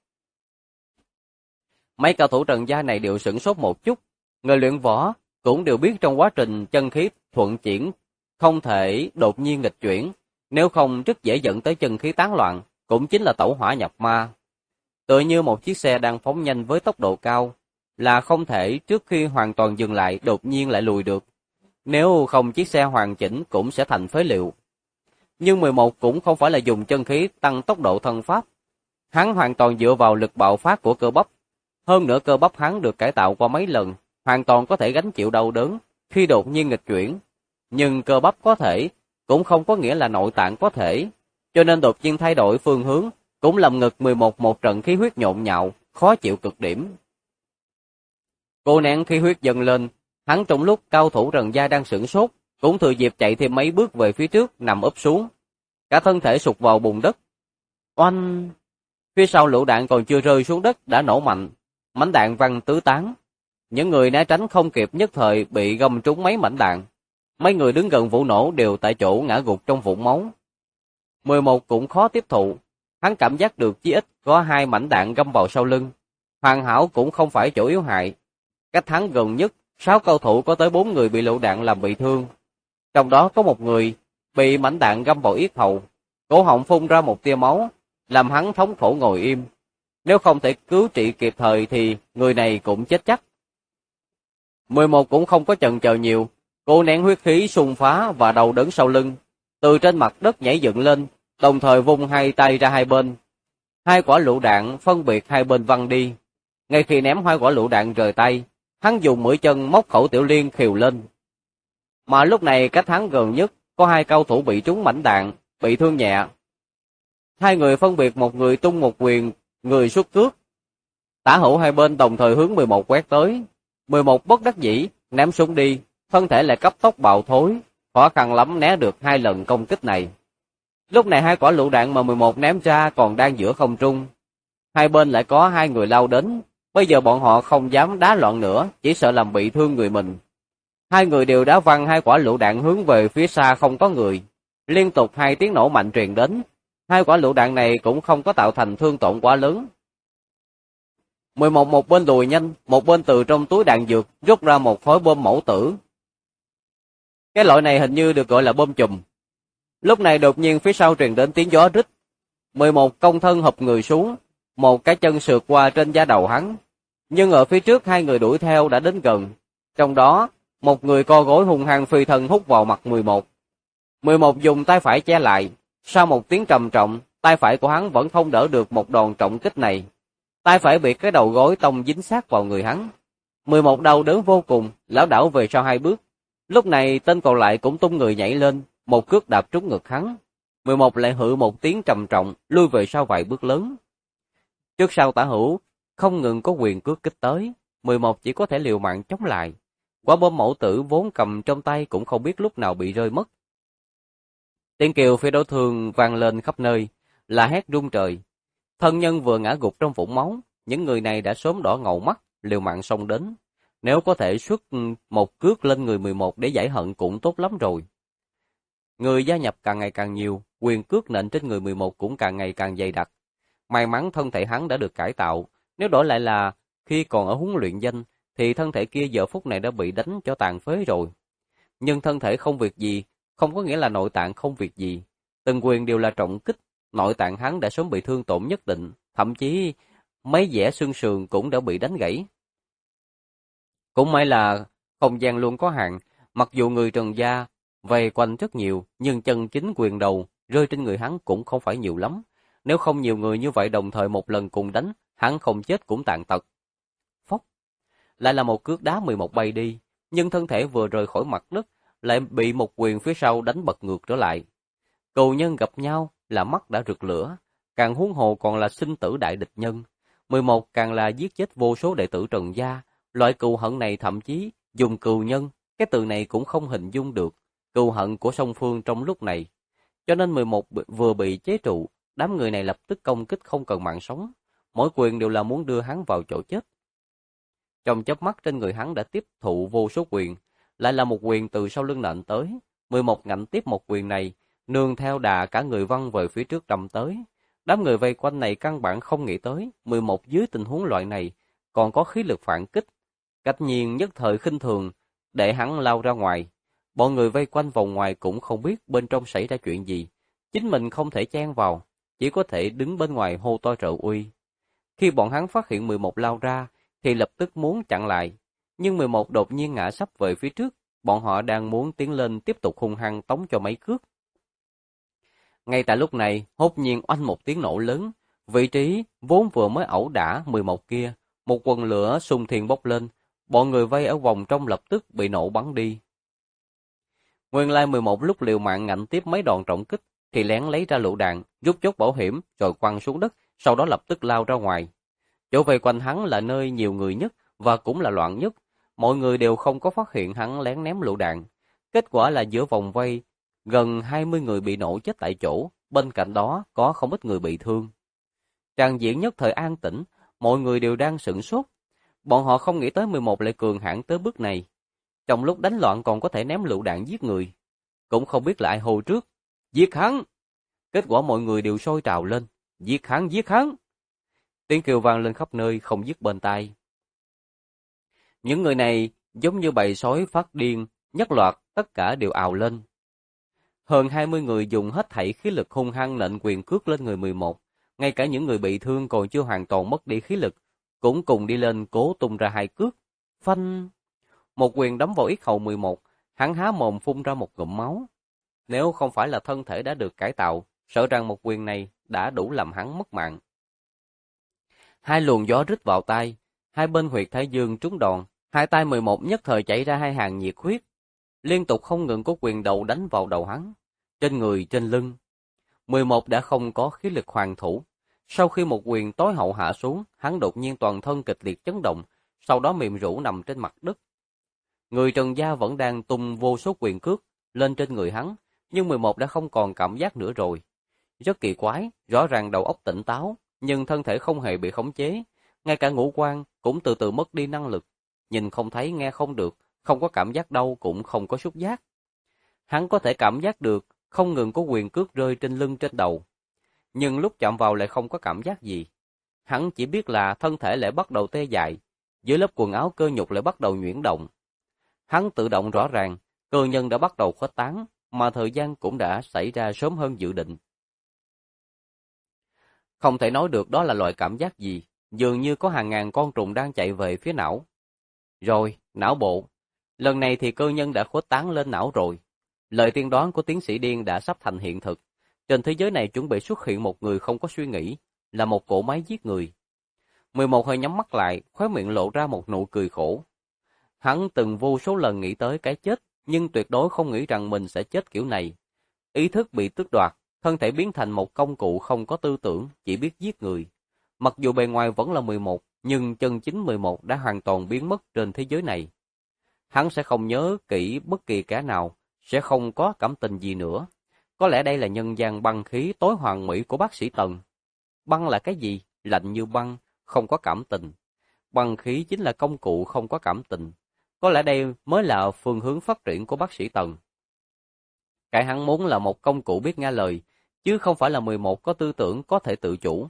Mấy cao thủ Trần gia này đều sửng sốt một chút, người luyện võ cũng đều biết trong quá trình chân khí thuận chuyển không thể đột nhiên nghịch chuyển, nếu không rất dễ dẫn tới chân khí tán loạn, cũng chính là tẩu hỏa nhập ma. Tựa như một chiếc xe đang phóng nhanh với tốc độ cao, là không thể trước khi hoàn toàn dừng lại đột nhiên lại lùi được. Nếu không chiếc xe hoàn chỉnh cũng sẽ thành phế liệu. Nhưng 11 cũng không phải là dùng chân khí tăng tốc độ thân pháp. Hắn hoàn toàn dựa vào lực bạo phát của cơ bắp. Hơn nữa cơ bắp hắn được cải tạo qua mấy lần, hoàn toàn có thể gánh chịu đau đớn khi đột nhiên nghịch chuyển. Nhưng cơ bắp có thể, cũng không có nghĩa là nội tạng có thể. Cho nên đột nhiên thay đổi phương hướng, cũng làm ngực 11 một trận khí huyết nhộn nhạo, khó chịu cực điểm. Cô nén khí huyết dâng lên, hắn trong lúc cao thủ Trần gia đang sửng sốt, cũng thừa dịp chạy thêm mấy bước về phía trước, nằm úp xuống. Cả thân thể sụt vào bùn đất. Oanh! Phía sau lựu đạn còn chưa rơi xuống đất đã nổ mạnh, mảnh đạn văng tứ tán. Những người né tránh không kịp nhất thời bị găm trúng mấy mảnh đạn. Mấy người đứng gần vụ nổ đều tại chỗ ngã gục trong vũng máu. 11 cũng khó tiếp thụ, hắn cảm giác được chí ít có 2 mảnh đạn găm vào sau lưng. Hoàn hảo cũng không phải chỗ yếu hại. Cách hắn gần nhất, 6 cầu thủ có tới 4 người bị lựu đạn làm bị thương. Trong đó có một người bị mảnh đạn găm vào yết hầu, cổ họng phun ra một tia máu, làm hắn thống khổ ngồi im. Nếu không thể cứu trị kịp thời thì người này cũng chết chắc. 11 cũng không có chần chờ nhiều, cô nén huyết khí xung phá và đầu đớn sau lưng, từ trên mặt đất nhảy dựng lên, đồng thời vung hai tay ra hai bên. 2 quả lựu đạn phân biệt hai bên văng đi. Ngay khi ném 2 quả lựu đạn rời tay, hắn dùng mũi chân móc khẩu tiểu liên khều lên. Mà lúc này cách hắn gần nhất có hai cao thủ bị trúng mảnh đạn, bị thương nhẹ. Hai người phân biệt một người tung một quyền, người xuất cước. Tả hữu hai bên đồng thời hướng 11 quét tới. 11 bất đắc dĩ, ném súng đi, thân thể lại cấp tốc bạo thối, khó khăn lắm né được hai lần công kích này. Lúc này hai quả lựu đạn mà 11 ném ra còn đang giữa không trung. Hai bên lại có hai người lao đến, bây giờ bọn họ không dám đá loạn nữa, chỉ sợ làm bị thương người mình. Hai người đều đá văng hai quả lựu đạn hướng về phía xa không có người. Liên tục hai tiếng nổ mạnh truyền đến. Hai quả lựu đạn này cũng không có tạo thành thương tổn quá lớn. 11 một bên lùi nhanh, một bên từ trong túi đạn dược rút ra một khối bom mẫu tử. Cái loại này hình như được gọi là bom chùm. Lúc này đột nhiên phía sau truyền đến tiếng gió rít. 11 công thân hụp người xuống, một cái chân sượt qua trên da đầu hắn. Nhưng ở phía trước hai người đuổi theo đã đến gần. Trong đó, một người co gối hung hăng phi thân hút vào mặt 11. 11 dùng tay phải che lại. Sau một tiếng trầm trọng, tay phải của hắn vẫn không đỡ được một đòn trọng kích này. Tay phải bị cái đầu gối tông dính sát vào người hắn. 11 đau đớn vô cùng, lảo đảo về sau hai bước. Lúc này tên còn lại cũng tung người nhảy lên, một cước đạp trúng ngực hắn. 11 lại hự một tiếng trầm trọng, lui về sau vài bước lớn. Trước sau tả hữu, không ngừng có quyền cước kích tới, 11 chỉ có thể liều mạng chống lại. Quả bom mẫu tử vốn cầm trong tay cũng không biết lúc nào bị rơi mất. Tiếng kêu phía đối phương vang lên khắp nơi, là hét rung trời. Thân nhân vừa ngã gục trong vũng máu, những người này đã sớm đỏ ngầu mắt, liều mạng xông đến. Nếu có thể xuất một cước lên người 11 để giải hận cũng tốt lắm rồi. Người gia nhập càng ngày càng nhiều, quyền cước nện trên người 11 cũng càng ngày càng dày đặc. May mắn thân thể hắn đã được cải tạo, nếu đổi lại là khi còn ở huấn luyện danh, thì thân thể kia giờ phút này đã bị đánh cho tàn phế rồi. Nhưng thân thể không việc gì, không có nghĩa là nội tạng không việc gì. Từng quyền đều là trọng kích, nội tạng hắn đã sớm bị thương tổn nhất định, thậm chí mấy vẽ xương sườn cũng đã bị đánh gãy. Cũng may là không gian luôn có hạn, mặc dù người Trần gia vây quanh rất nhiều, nhưng chân chính quyền đầu rơi trên người hắn cũng không phải nhiều lắm. Nếu không nhiều người như vậy đồng thời một lần cùng đánh, hắn không chết cũng tàn tật. Phốc, lại là một cước đá 11 bay đi, nhưng thân thể vừa rời khỏi mặt đất, lại bị một quyền phía sau đánh bật ngược trở lại. Cừu nhân gặp nhau là mắt đã rực lửa, càng huống hồ còn là sinh tử đại địch nhân. 11 càng là giết chết vô số đệ tử Trần gia, loại cừu hận này thậm chí dùng cừu nhân, cái từ này cũng không hình dung được cừu hận của song phương trong lúc này. Cho nên 11 vừa bị chế trụ, đám người này lập tức công kích không cần mạng sống, mỗi quyền đều là muốn đưa hắn vào chỗ chết. Trong chớp mắt trên người hắn đã tiếp thụ vô số quyền, lại là một quyền từ sau lưng nện tới, 11 ngạnh tiếp một quyền này, nương theo đà cả người văng về phía trước đâm tới. Đám người vây quanh này căn bản không nghĩ tới, 11 dưới tình huống loại này còn có khí lực phản kích, cách nhiên nhất thời khinh thường, để hắn lao ra ngoài. Bọn người vây quanh vòng ngoài cũng không biết bên trong xảy ra chuyện gì, chính mình không thể chen vào, chỉ có thể đứng bên ngoài hô to trợ uy. Khi bọn hắn phát hiện 11 lao ra, thì lập tức muốn chặn lại, nhưng 11 đột nhiên ngã sấp về phía trước, bọn họ đang muốn tiến lên tiếp tục hung hăng tống cho mấy cước. Ngay tại lúc này, hốt nhiên oanh một tiếng nổ lớn, vị trí vốn vừa mới ẩu đả 11 kia, một quần lửa xung thiên bốc lên, bọn người vây ở vòng trong lập tức bị nổ bắn đi. Nguyên lai 11 lúc liều mạng ngạnh tiếp mấy đòn trọng kích, thì lén lấy ra lựu đạn, rút chốt bảo hiểm, rồi quăng xuống đất, sau đó lập tức lao ra ngoài. Chỗ vây quanh hắn là nơi nhiều người nhất và cũng là loạn nhất, mọi người đều không có phát hiện hắn lén ném lựu đạn. Kết quả là giữa vòng vây, gần 20 người bị nổ chết tại chỗ, bên cạnh đó có không ít người bị thương. Tràng diện nhất thời an tĩnh, mọi người đều đang sửng sốt. Bọn họ không nghĩ tới 11 lại cường hãn tới bước này. Trong lúc đánh loạn còn có thể ném lựu đạn giết người. Cũng không biết là ai hô trước. Giết hắn! Kết quả mọi người đều sôi trào lên. Giết hắn! Giết hắn! Tiếng kêu vang lên khắp nơi không dứt bên tai. Những người này giống như bầy sói phát điên, nhất loạt tất cả đều ào lên. Hơn 20 người dùng hết thảy khí lực hung hăng nện quyền cước lên người 11. Ngay cả những người bị thương còn chưa hoàn toàn mất đi khí lực, cũng cùng đi lên cố tung ra hai cước. Phanh! Một quyền đấm vào yết hầu 11, hắn há mồm phun ra một ngụm máu. Nếu không phải là thân thể đã được cải tạo, sợ rằng một quyền này đã đủ làm hắn mất mạng. Hai luồng gió rít vào tai, hai bên huyệt thái dương trúng đòn, hai tay 11 nhất thời chảy ra hai hàng nhiệt huyết. liên tục không ngừng có quyền đầu đánh vào đầu hắn, trên người, trên lưng. 11 đã không có khí lực hoàn thủ. Sau khi một quyền tối hậu hạ xuống, hắn đột nhiên toàn thân kịch liệt chấn động, sau đó mềm rũ nằm trên mặt đất. Người Trần Gia vẫn đang tung vô số quyền cước lên trên người hắn, nhưng 11 đã không còn cảm giác nữa rồi. Rất kỳ quái, rõ ràng đầu óc tỉnh táo, nhưng thân thể không hề bị khống chế, ngay cả ngũ quan cũng từ từ mất đi năng lực, nhìn không thấy, nghe không được, không có cảm giác đau cũng không có xúc giác. Hắn có thể cảm giác được không ngừng có quyền cước rơi trên lưng trên đầu, nhưng lúc chạm vào lại không có cảm giác gì. Hắn chỉ biết là thân thể lại bắt đầu tê dại, dưới lớp quần áo cơ nhục lại bắt đầu nhuyễn động. Hắn tự động rõ ràng, cơ nhân đã bắt đầu khuếch tán, mà thời gian cũng đã xảy ra sớm hơn dự định. Không thể nói được đó là loại cảm giác gì, dường như có hàng ngàn con trùng đang chạy về phía não. Rồi, não bộ. Lần này thì cơ nhân đã khuếch tán lên não rồi. Lời tiên đoán của tiến sĩ điên đã sắp thành hiện thực. Trên thế giới này chuẩn bị xuất hiện một người không có suy nghĩ, là một cỗ máy giết người. 11 hơi nhắm mắt lại, khóe miệng lộ ra một nụ cười khổ. Hắn từng vô số lần nghĩ tới cái chết, nhưng tuyệt đối không nghĩ rằng mình sẽ chết kiểu này. Ý thức bị tước đoạt, thân thể biến thành một công cụ không có tư tưởng, chỉ biết giết người. Mặc dù bề ngoài vẫn là 11, nhưng chân chính 11 đã hoàn toàn biến mất trên thế giới này. Hắn sẽ không nhớ kỹ bất kỳ kẻ nào, sẽ không có cảm tình gì nữa. Có lẽ đây là nhân gian băng khí tối hoàn mỹ của bác sĩ Tần. Băng là cái gì? Lạnh như băng, không có cảm tình. Băng khí chính là công cụ không có cảm tình. Có lẽ đây mới là phương hướng phát triển của bác sĩ Tần. Cái hắn muốn là một công cụ biết nghe lời, chứ không phải là 11 có tư tưởng có thể tự chủ.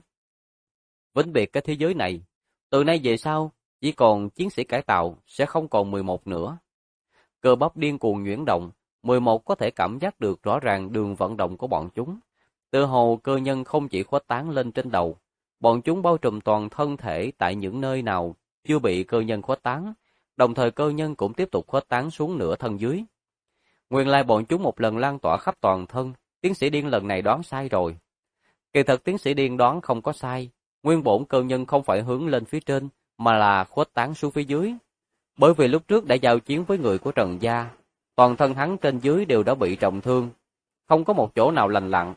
Vĩnh biệt cái thế giới này, từ nay về sau, chỉ còn chiến sĩ cải tạo, sẽ không còn 11 nữa. Cơ bắp điên cuồng nhuyễn động, 11 có thể cảm giác được rõ ràng đường vận động của bọn chúng. Tự hồ cơ nhân không chỉ khuếch tán lên trên đầu, bọn chúng bao trùm toàn thân thể tại những nơi nào chưa bị cơ nhân khuếch tán, đồng thời cơ nhân cũng tiếp tục khuếch tán xuống nửa thân dưới. Nguyên lai bọn chúng một lần lan tỏa khắp toàn thân, tiến sĩ điên lần này đoán sai rồi. Kỳ thực tiến sĩ điên đoán không có sai, nguyên bổn cơ nhân không phải hướng lên phía trên, mà là khuếch tán xuống phía dưới. Bởi vì lúc trước đã giao chiến với người của Trần Gia, toàn thân hắn trên dưới đều đã bị trọng thương, không có một chỗ nào lành lặn.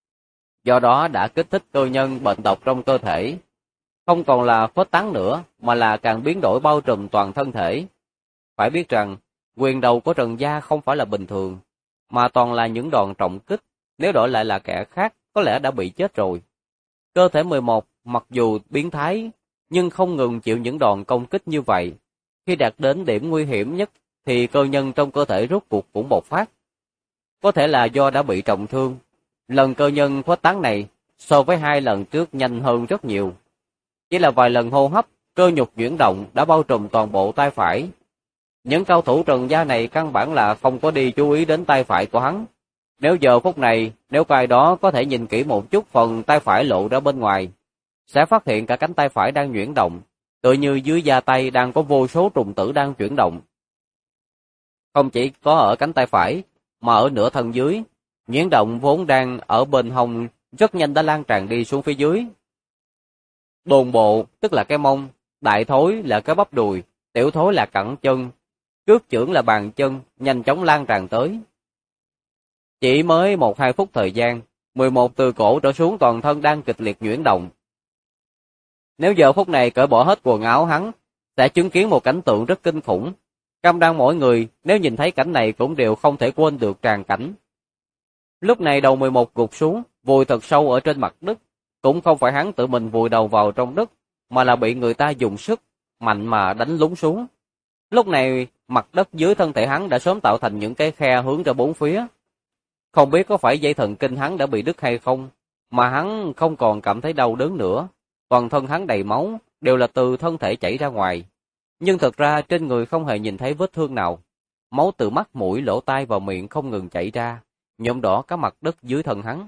Do đó đã kích thích cơ nhân bệnh tật trong cơ thể, không còn là khuếch tán nữa, mà là càng biến đổi bao trùm toàn thân thể. Phải biết rằng, quyền đầu của Trần Gia không phải là bình thường, mà toàn là những đòn trọng kích, nếu đổi lại là kẻ khác, có lẽ đã bị chết rồi. Cơ thể 11, mặc dù biến thái, nhưng không ngừng chịu những đòn công kích như vậy. Khi đạt đến điểm nguy hiểm nhất, thì cơ nhân trong cơ thể rốt cuộc cũng bộc phát. Có thể là do đã bị trọng thương. Lần cơ nhân khuếch tán này, so với 2 lần trước nhanh hơn rất nhiều. Chỉ là vài lần hô hấp, cơ nhục chuyển động đã bao trùm toàn bộ tay phải. Những cao thủ Trần Gia này căn bản là không có đi chú ý đến tay phải của hắn. Nếu giờ phút này, nếu ai đó có thể nhìn kỹ một chút phần tay phải lộ ra bên ngoài, sẽ phát hiện cả cánh tay phải đang nhuyễn động, tựa như dưới da tay đang có vô số trùng tử đang chuyển động. Không chỉ có ở cánh tay phải, mà ở nửa thân dưới, nhuyễn động vốn đang ở bên hông rất nhanh đã lan tràn đi xuống phía dưới. Đồn bộ, tức là cái mông, đại thối là cái bắp đùi, tiểu thối là cẳng chân, cước chưởng là bàn chân, nhanh chóng lan tràn tới. Chỉ mới 1-2 phút thời gian, 11 từ cổ trở xuống toàn thân đang kịch liệt nhuyễn động. Nếu giờ phút này cởi bỏ hết quần áo hắn, sẽ chứng kiến một cảnh tượng rất kinh khủng. Cam đoan mỗi người nếu nhìn thấy cảnh này cũng đều không thể quên được tràn cảnh. Lúc này đầu 11 gục xuống, vùi thật sâu ở trên mặt đất, cũng không phải hắn tự mình vùi đầu vào trong đất, mà là bị người ta dùng sức mạnh mà đánh lún xuống. Lúc này mặt đất dưới thân thể hắn đã sớm tạo thành những cái khe hướng ra bốn phía. Không biết có phải dây thần kinh hắn đã bị đứt hay không, mà hắn không còn cảm thấy đau đớn nữa. Toàn thân hắn đầy máu, đều là từ thân thể chảy ra ngoài. Nhưng thật ra trên người không hề nhìn thấy vết thương nào. Máu từ mắt, mũi, lỗ tai và miệng không ngừng chảy ra, nhuộm đỏ cả mặt đất dưới thân hắn.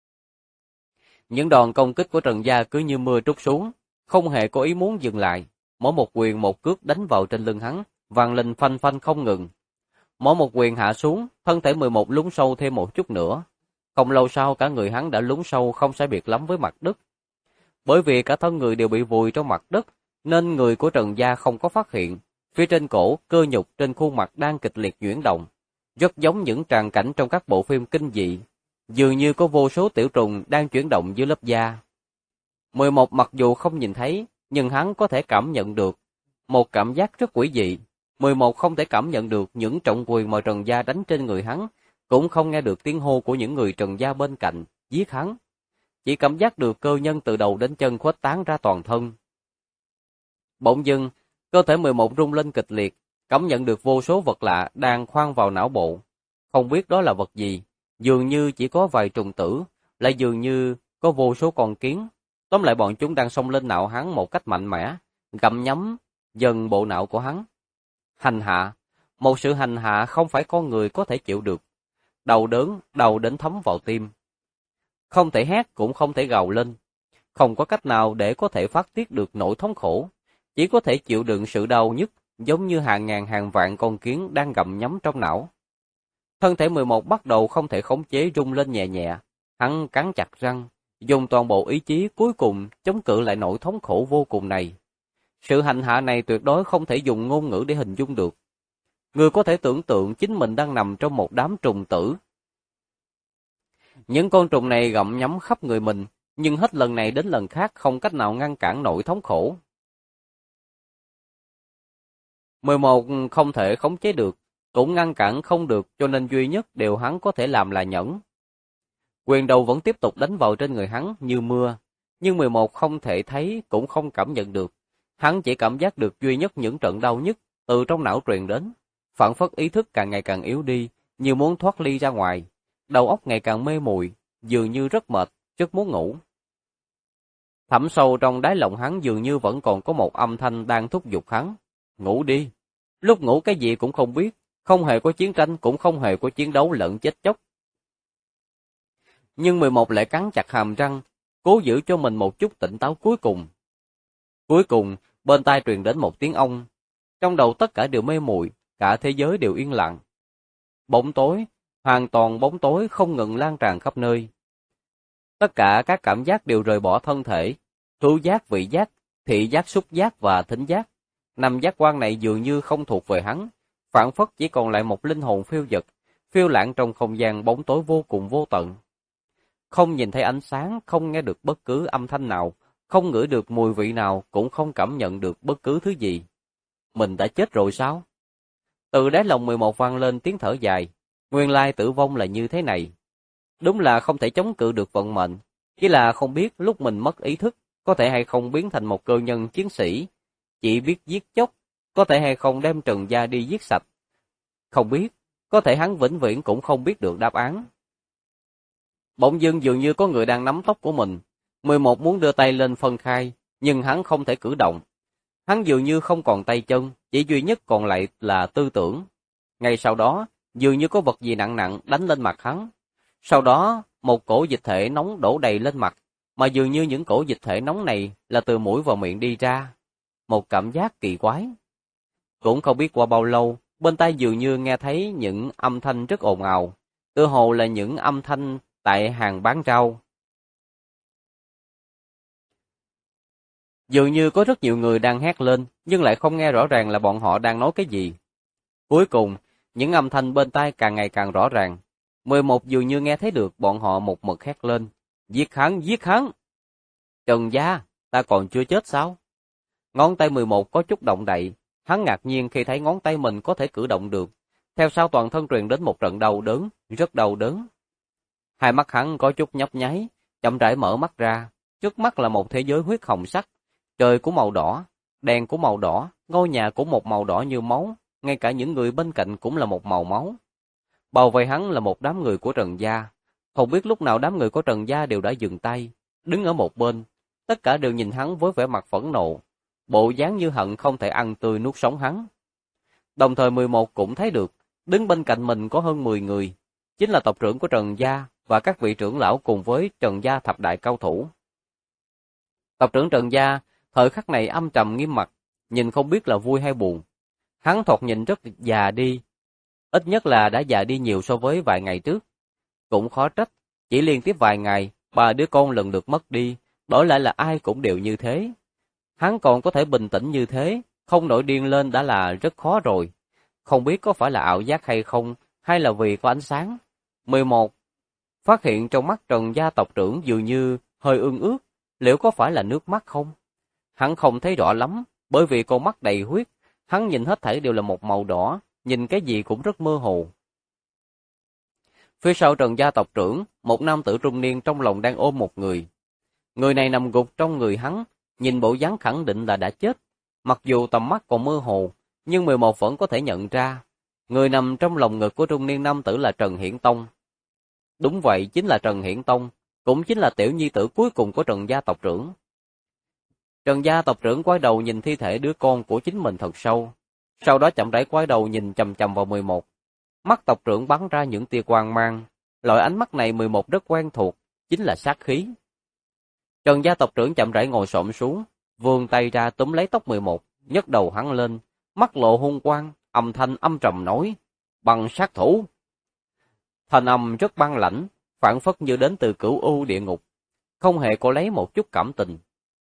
Những đòn công kích của Trần Gia cứ như mưa trút xuống, không hề có ý muốn dừng lại. Mỗi một quyền một cước đánh vào trên lưng hắn, vang lên phanh phanh không ngừng. Mỗi một quyền hạ xuống, thân thể 11 lún sâu thêm một chút nữa. Không lâu sau cả người hắn đã lún sâu không sai biệt lắm với mặt đất. Bởi vì cả thân người đều bị vùi trong mặt đất, nên người của Trần Gia không có phát hiện. Phía trên cổ, cơ nhục trên khuôn mặt đang kịch liệt nhuyễn động. rất giống những tràng cảnh trong các bộ phim kinh dị, dường như có vô số tiểu trùng đang chuyển động dưới lớp da. 11 mặc dù không nhìn thấy, nhưng hắn có thể cảm nhận được một cảm giác rất quỷ dị. 11 không thể cảm nhận được những trọng quyền mà Trần Gia đánh trên người hắn, cũng không nghe được tiếng hô của những người Trần Gia bên cạnh giết hắn. Chỉ cảm giác được cơ nhân từ đầu đến chân khuếch tán ra toàn thân. Bỗng dưng, cơ thể 11 rung lên kịch liệt, cảm nhận được vô số vật lạ đang khoan vào não bộ. Không biết đó là vật gì, dường như chỉ có vài trùng tử, lại dường như có vô số con kiến. Tóm lại bọn chúng đang xông lên não hắn một cách mạnh mẽ, gặm nhấm dần bộ não của hắn. Hành hạ, một sự hành hạ không phải con người có thể chịu được. Đau đớn, đau đến thấm vào tim. Không thể hét cũng không thể gào lên. Không có cách nào để có thể phát tiết được nỗi thống khổ. Chỉ có thể chịu đựng sự đau nhức, giống như hàng ngàn hàng vạn con kiến đang gặm nhấm trong não. Thân thể 11 bắt đầu không thể khống chế rung lên nhẹ nhẹ. Hắn cắn chặt răng, dùng toàn bộ ý chí cuối cùng chống cự lại nỗi thống khổ vô cùng này. Sự hành hạ này tuyệt đối không thể dùng ngôn ngữ để hình dung được. Người có thể tưởng tượng chính mình đang nằm trong một đám trùng tử. Những con trùng này gặm nhấm khắp người mình, nhưng hết lần này đến lần khác không cách nào ngăn cản nỗi thống khổ. 11 không thể khống chế được, cũng ngăn cản không được, cho nên duy nhất điều hắn có thể làm là nhẫn. Quyền đầu vẫn tiếp tục đánh vào trên người hắn như mưa, nhưng 11 không thể thấy cũng không cảm nhận được. Hắn chỉ cảm giác được duy nhất những trận đau nhức từ trong não truyền đến, phảng phất ý thức càng ngày càng yếu đi, như muốn thoát ly ra ngoài. Đầu óc ngày càng mê muội, dường như rất mệt, rất muốn ngủ. Thẳm sâu trong đáy lòng hắn dường như vẫn còn có một âm thanh đang thúc giục hắn. Ngủ đi. Lúc ngủ cái gì cũng không biết, không hề có chiến tranh cũng không hề có chiến đấu lẫn chết chóc. Nhưng 11 lại cắn chặt hàm răng, cố giữ cho mình một chút tỉnh táo cuối cùng. Cuối cùng, bên tai truyền đến một tiếng ong. Trong đầu tất cả đều mê muội, cả thế giới đều yên lặng. Bóng tối, hoàn toàn bóng tối không ngừng lan tràn khắp nơi. Tất cả các cảm giác đều rời bỏ thân thể, khứu giác, vị giác, thị giác, xúc giác và thính giác. 5 giác quan này dường như không thuộc về hắn, phảng phất chỉ còn lại một linh hồn phiêu dật, phiêu lãng trong không gian bóng tối vô cùng vô tận. Không nhìn thấy ánh sáng, không nghe được bất cứ âm thanh nào, không ngửi được mùi vị nào, cũng không cảm nhận được bất cứ thứ gì. Mình đã chết rồi sao? Từ đáy lòng 11 vang lên tiếng thở dài, nguyên lai tử vong là như thế này. Đúng là không thể chống cự được vận mệnh, chỉ là không biết lúc mình mất ý thức, có thể hay không biến thành một cơ nhân chiến sĩ, chỉ biết giết chóc, có thể hay không đem Trần Gia đi giết sạch. Không biết, có thể hắn vĩnh viễn cũng không biết được đáp án. Bỗng dưng dường như có người đang nắm tóc của mình. 11 muốn đưa tay lên phân khai, nhưng hắn không thể cử động. Hắn dường như không còn tay chân, chỉ duy nhất còn lại là tư tưởng. Ngay sau đó, dường như có vật gì nặng nặng đánh lên mặt hắn. Sau đó, một cổ dịch thể nóng đổ đầy lên mặt, mà dường như những cổ dịch thể nóng này là từ mũi và miệng đi ra. Một cảm giác kỳ quái. Cũng không biết qua bao lâu, bên tai dường như nghe thấy những âm thanh rất ồn ào, tựa hồ là những âm thanh tại hàng bán rau. Dường như có rất nhiều người đang hét lên, nhưng lại không nghe rõ ràng là bọn họ đang nói cái gì. Cuối cùng, những âm thanh bên tai càng ngày càng rõ ràng. 11 dường như nghe thấy được bọn họ một mực hét lên. Giết hắn, giết hắn! Trần Gia, ta còn chưa chết sao? Ngón tay 11 có chút động đậy. Hắn ngạc nhiên khi thấy ngón tay mình có thể cử động được. Theo sau toàn thân truyền đến một trận đau đớn, rất đau đớn. Hai mắt hắn có chút nhấp nháy, chậm rãi mở mắt ra. Trước mắt là một thế giới huyết hồng sắc. Trời của màu đỏ, đèn của màu đỏ, ngôi nhà của một màu đỏ như máu, ngay cả những người bên cạnh cũng là một màu máu. Bao vây hắn là một đám người của Trần Gia. Không biết lúc nào đám người của Trần Gia đều đã dừng tay, đứng ở một bên. Tất cả đều nhìn hắn với vẻ mặt phẫn nộ, bộ dáng như hận không thể ăn tươi nuốt sống hắn. Đồng thời 11 cũng thấy được, đứng bên cạnh mình có hơn 10 người, chính là tộc trưởng của Trần Gia và các vị trưởng lão cùng với Trần Gia thập đại cao thủ. Tộc trưởng Trần Gia thời khắc này âm trầm nghiêm mặt, nhìn không biết là vui hay buồn. Hắn thoạt nhìn rất già đi, ít nhất là đã già đi nhiều so với vài ngày trước. Cũng khó trách, chỉ liên tiếp vài ngày, 3 đứa con lần lượt mất đi, đổi lại là ai cũng đều như thế. Hắn còn có thể bình tĩnh như thế, không nổi điên lên đã là rất khó rồi. Không biết có phải là ảo giác hay không hay là vì có ánh sáng? 11. Phát hiện trong mắt Trần gia tộc trưởng dường như hơi ương ướt, liệu có phải là nước mắt không? Hắn không thấy rõ lắm, bởi vì con mắt đầy huyết, hắn nhìn hết thảy đều là một màu đỏ, nhìn cái gì cũng rất mơ hồ. Phía sau Trần gia tộc trưởng, một nam tử trung niên trong lòng đang ôm một người. Người này nằm gục trong người hắn, nhìn bộ dáng khẳng định là đã chết. Mặc dù tầm mắt còn mơ hồ, nhưng 11 vẫn có thể nhận ra. Người nằm trong lòng ngực của trung niên nam tử là Trần Hiển Tông. Đúng vậy, chính là Trần Hiển Tông, cũng chính là tiểu nhi tử cuối cùng của Trần gia tộc trưởng. Trần gia tộc trưởng quay đầu nhìn thi thể đứa con của chính mình thật sâu, sau đó chậm rãi quay đầu nhìn chằm chằm vào 11. Mắt tộc trưởng bắn ra những tia quang mang, loại ánh mắt này 11 rất quen thuộc, chính là sát khí. Trần gia tộc trưởng chậm rãi ngồi xổm xuống, vươn tay ra túm lấy tóc 11, nhấc đầu hắn lên, mắt lộ hung quang, âm thanh âm trầm nói: "Bằng sát thủ." Thanh âm rất băng lãnh, phảng phất như đến từ cửu u địa ngục, không hề có lấy một chút cảm tình.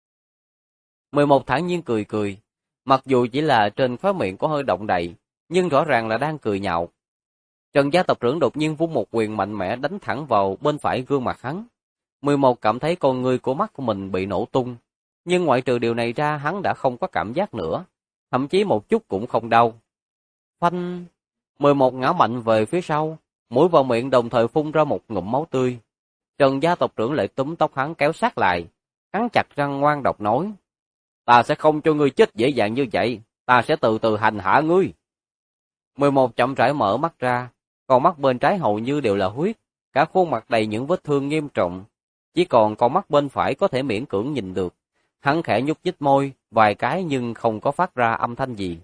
11 thản nhiên cười cười, mặc dù chỉ là trên khóe miệng có hơi động đậy, nhưng rõ ràng là đang cười nhạo. Trần gia tộc trưởng đột nhiên vung một quyền mạnh mẽ đánh thẳng vào bên phải gương mặt hắn. 11 cảm thấy con ngươi của mắt của mình bị nổ tung, nhưng ngoại trừ điều này ra hắn đã không có cảm giác nữa, thậm chí một chút cũng không đau. Phanh! 11 ngã mạnh về phía sau, mũi vào miệng đồng thời phun ra một ngụm máu tươi. Trần gia tộc trưởng lại túm tóc hắn kéo sát lại, cắn chặt răng ngoan độc nói: "Ta sẽ không cho ngươi chết dễ dàng như vậy, ta sẽ từ từ hành hạ ngươi." 11 chậm rãi mở mắt ra, con mắt bên trái hầu như đều là huyết, cả khuôn mặt đầy những vết thương nghiêm trọng, chỉ còn con mắt bên phải có thể miễn cưỡng nhìn được. Hắn khẽ nhúc nhích môi vài cái nhưng không có phát ra âm thanh gì.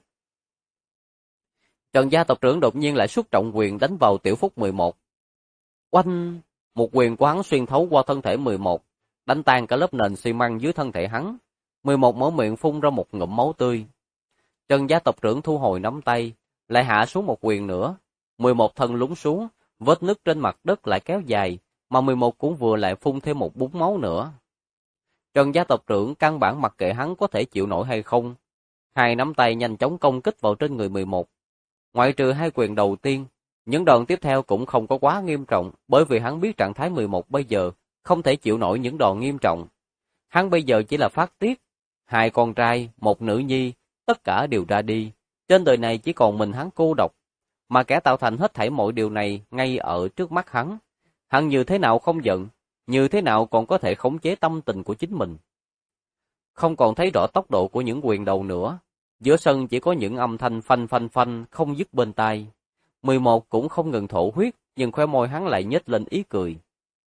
Trần gia tộc trưởng đột nhiên lại xuất trọng quyền đánh vào tiểu phúc 11. Oanh! Một quyền của hắn xuyên thấu qua thân thể 11, đánh tan cả lớp nền xi măng dưới thân thể hắn. 11 mở miệng phun ra một ngụm máu tươi. Trần gia tộc trưởng thu hồi nắm tay, lại hạ xuống một quyền nữa. 11 thân lún xuống, vết nứt trên mặt đất lại kéo dài, mà 11 cũng vừa lại phun thêm một búng máu nữa. Trần gia tộc trưởng căn bản mặc kệ hắn có thể chịu nổi hay không. Hai nắm tay nhanh chóng công kích vào trên người 11. Ngoại trừ hai quyền đầu tiên, những đòn tiếp theo cũng không có quá nghiêm trọng, bởi vì hắn biết trạng thái 11 bây giờ không thể chịu nổi những đòn nghiêm trọng. Hắn bây giờ chỉ là phát tiết, hai con trai, một nữ nhi, tất cả đều ra đi. Trên đời này chỉ còn mình hắn cô độc, mà kẻ tạo thành hết thảy mọi điều này ngay ở trước mắt hắn. Hắn như thế nào không giận, như thế nào còn có thể khống chế tâm tình của chính mình. Không còn thấy rõ tốc độ của những quyền đầu nữa, giữa sân chỉ có những âm thanh phanh phanh phanh không dứt bên tai. 11 cũng không ngừng thổ huyết, nhưng khóe môi hắn lại nhếch lên ý cười.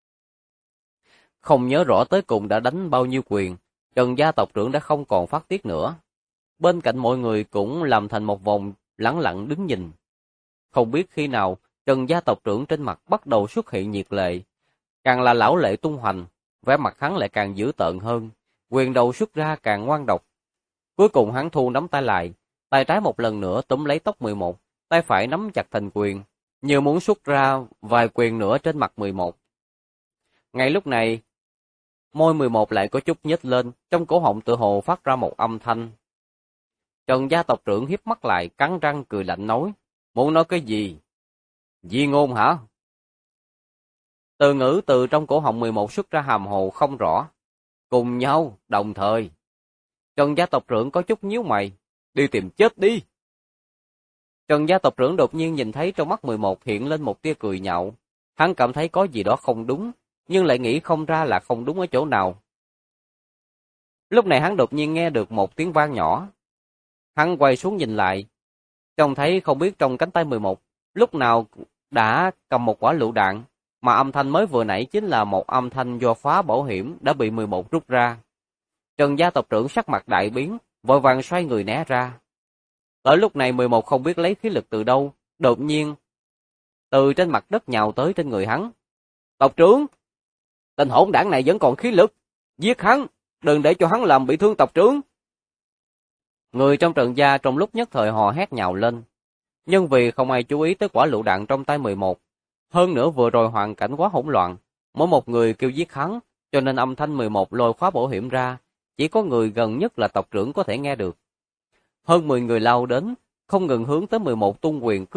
Không nhớ rõ tới cùng đã đánh bao nhiêu quyền, Trần gia tộc trưởng đã không còn phát tiết nữa. Bên cạnh mọi người cũng làm thành một vòng lẳng lặng đứng nhìn. Không biết khi nào, Trần gia tộc trưởng trên mặt bắt đầu xuất hiện nhiệt lệ. Càng là lão lệ tung hoành, vẻ mặt hắn lại càng dữ tợn hơn, quyền đầu xuất ra càng ngoan độc. Cuối cùng hắn thu nắm tay lại, tay trái một lần nữa túm lấy tóc 11, tay phải nắm chặt thành quyền, như muốn xuất ra vài quyền nữa trên mặt 11. Ngay lúc này, môi 11 lại có chút nhếch lên, trong cổ họng tựa hồ phát ra một âm thanh. Trần gia tộc trưởng hiếp mắt lại, cắn răng cười lạnh nói: "Muốn nói cái gì? Di ngôn hả?" Từ ngữ từ trong cổ họng 11 xuất ra hàm hồ không rõ. Cùng nhau, đồng thời. Trần gia tộc trưởng có chút nhíu mày. Đi tìm chết đi. Trần gia tộc trưởng đột nhiên nhìn thấy trong mắt 11 hiện lên một tia cười nhạo. Hắn cảm thấy có gì đó không đúng, nhưng lại nghĩ không ra là không đúng ở chỗ nào. Lúc này hắn đột nhiên nghe được một tiếng vang nhỏ. Hắn quay xuống nhìn lại, trông thấy không biết trong cánh tay 11 lúc nào đã cầm một quả lựu đạn, mà âm thanh mới vừa nãy chính là một âm thanh do khóa bảo hiểm đã bị 11 rút ra. Trần gia tộc trưởng sắc mặt đại biến, vội vàng xoay người né ra. Ở lúc này 11 không biết lấy khí lực từ đâu, đột nhiên từ trên mặt đất nhào tới trên người hắn. "Tộc trưởng, tên hỗn đảng này vẫn còn khí lực, giết hắn, đừng để cho hắn làm bị thương tộc trưởng." Người trong Trần gia trong lúc nhất thời hò hét nhào lên, nhưng vì không ai chú ý tới quả lựu đạn trong tay 11, hơn nữa vừa rồi hoàn cảnh quá hỗn loạn, mỗi một người kêu giết hắn, cho nên âm thanh 11 lôi khóa bảo hiểm ra, chỉ có người gần nhất là tộc trưởng có thể nghe được. Hơn 10 người lao đến, không ngừng hướng tới 11 tung quyền cước,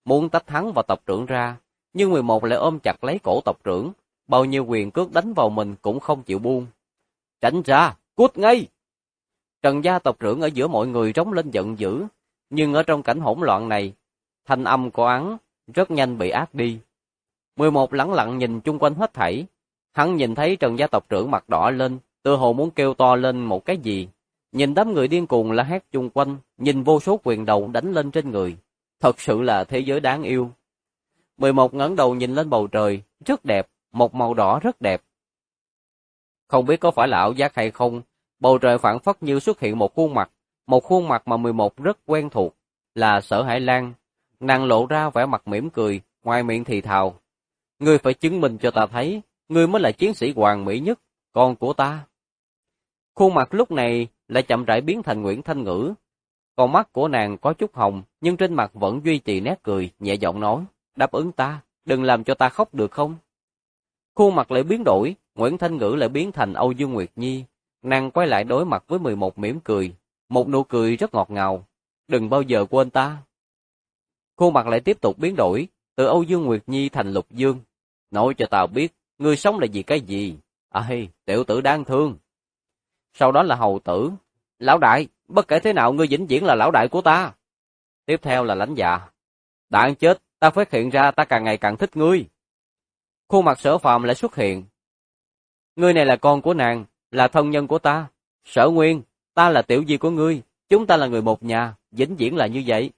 muốn tách hắn và tộc trưởng ra, nhưng 11 lại ôm chặt lấy cổ tộc trưởng, bao nhiêu quyền cước đánh vào mình cũng không chịu buông. Tránh ra, cút ngay! Trần gia tộc trưởng ở giữa mọi người rống lên giận dữ, nhưng ở trong cảnh hỗn loạn này, thanh âm của hắn rất nhanh bị át đi. 11 lẳng lặng nhìn chung quanh hết thảy, hắn nhìn thấy Trần gia tộc trưởng mặt đỏ lên, tựa hồ muốn kêu to lên một cái gì. Nhìn đám người điên cuồng la hét chung quanh, nhìn vô số quyền đầu đánh lên trên người. Thật sự là thế giới đáng yêu. 11 ngẩng đầu nhìn lên bầu trời, rất đẹp, một màu đỏ rất đẹp. Không biết có phải là ảo giác hay không, bầu trời phảng phất như xuất hiện một khuôn mặt mà 11 rất quen thuộc, là Sở Hải Lan. Nàng lộ ra vẻ mặt mỉm cười, ngoài miệng thì thào. Ngươi phải chứng minh cho ta thấy, ngươi mới là chiến sĩ hoàn mỹ nhất, con của ta. Khuôn mặt lúc này lại chậm rãi biến thành Nguyễn Thanh Ngữ. Con mắt của nàng có chút hồng, nhưng trên mặt vẫn duy trì nét cười, nhẹ giọng nói, đáp ứng ta, đừng làm cho ta khóc được không? Khuôn mặt lại biến đổi, Nguyễn Thanh Ngữ lại biến thành Âu Dương Nguyệt Nhi. Nàng quay lại đối mặt với 11 mỉm cười, một nụ cười rất ngọt ngào. Đừng bao giờ quên ta. Khuôn mặt lại tiếp tục biến đổi, từ Âu Dương Nguyệt Nhi thành Lục Dương. Nói cho tao biết, ngươi sống là vì cái gì? Tiểu tử đáng thương. Sau đó là Hầu Tử. Lão đại, bất kể thế nào ngươi vĩnh viễn là lão đại của ta. Tiếp theo là Lãnh Dạ. Đáng chết, ta phát hiện ra ta càng ngày càng thích ngươi. Khuôn mặt Sở Phàm lại xuất hiện. Ngươi này là con của nàng, là thân nhân của ta. Sở Nguyên, ta là tiểu di của ngươi, chúng ta là người một nhà, vĩnh viễn là như vậy.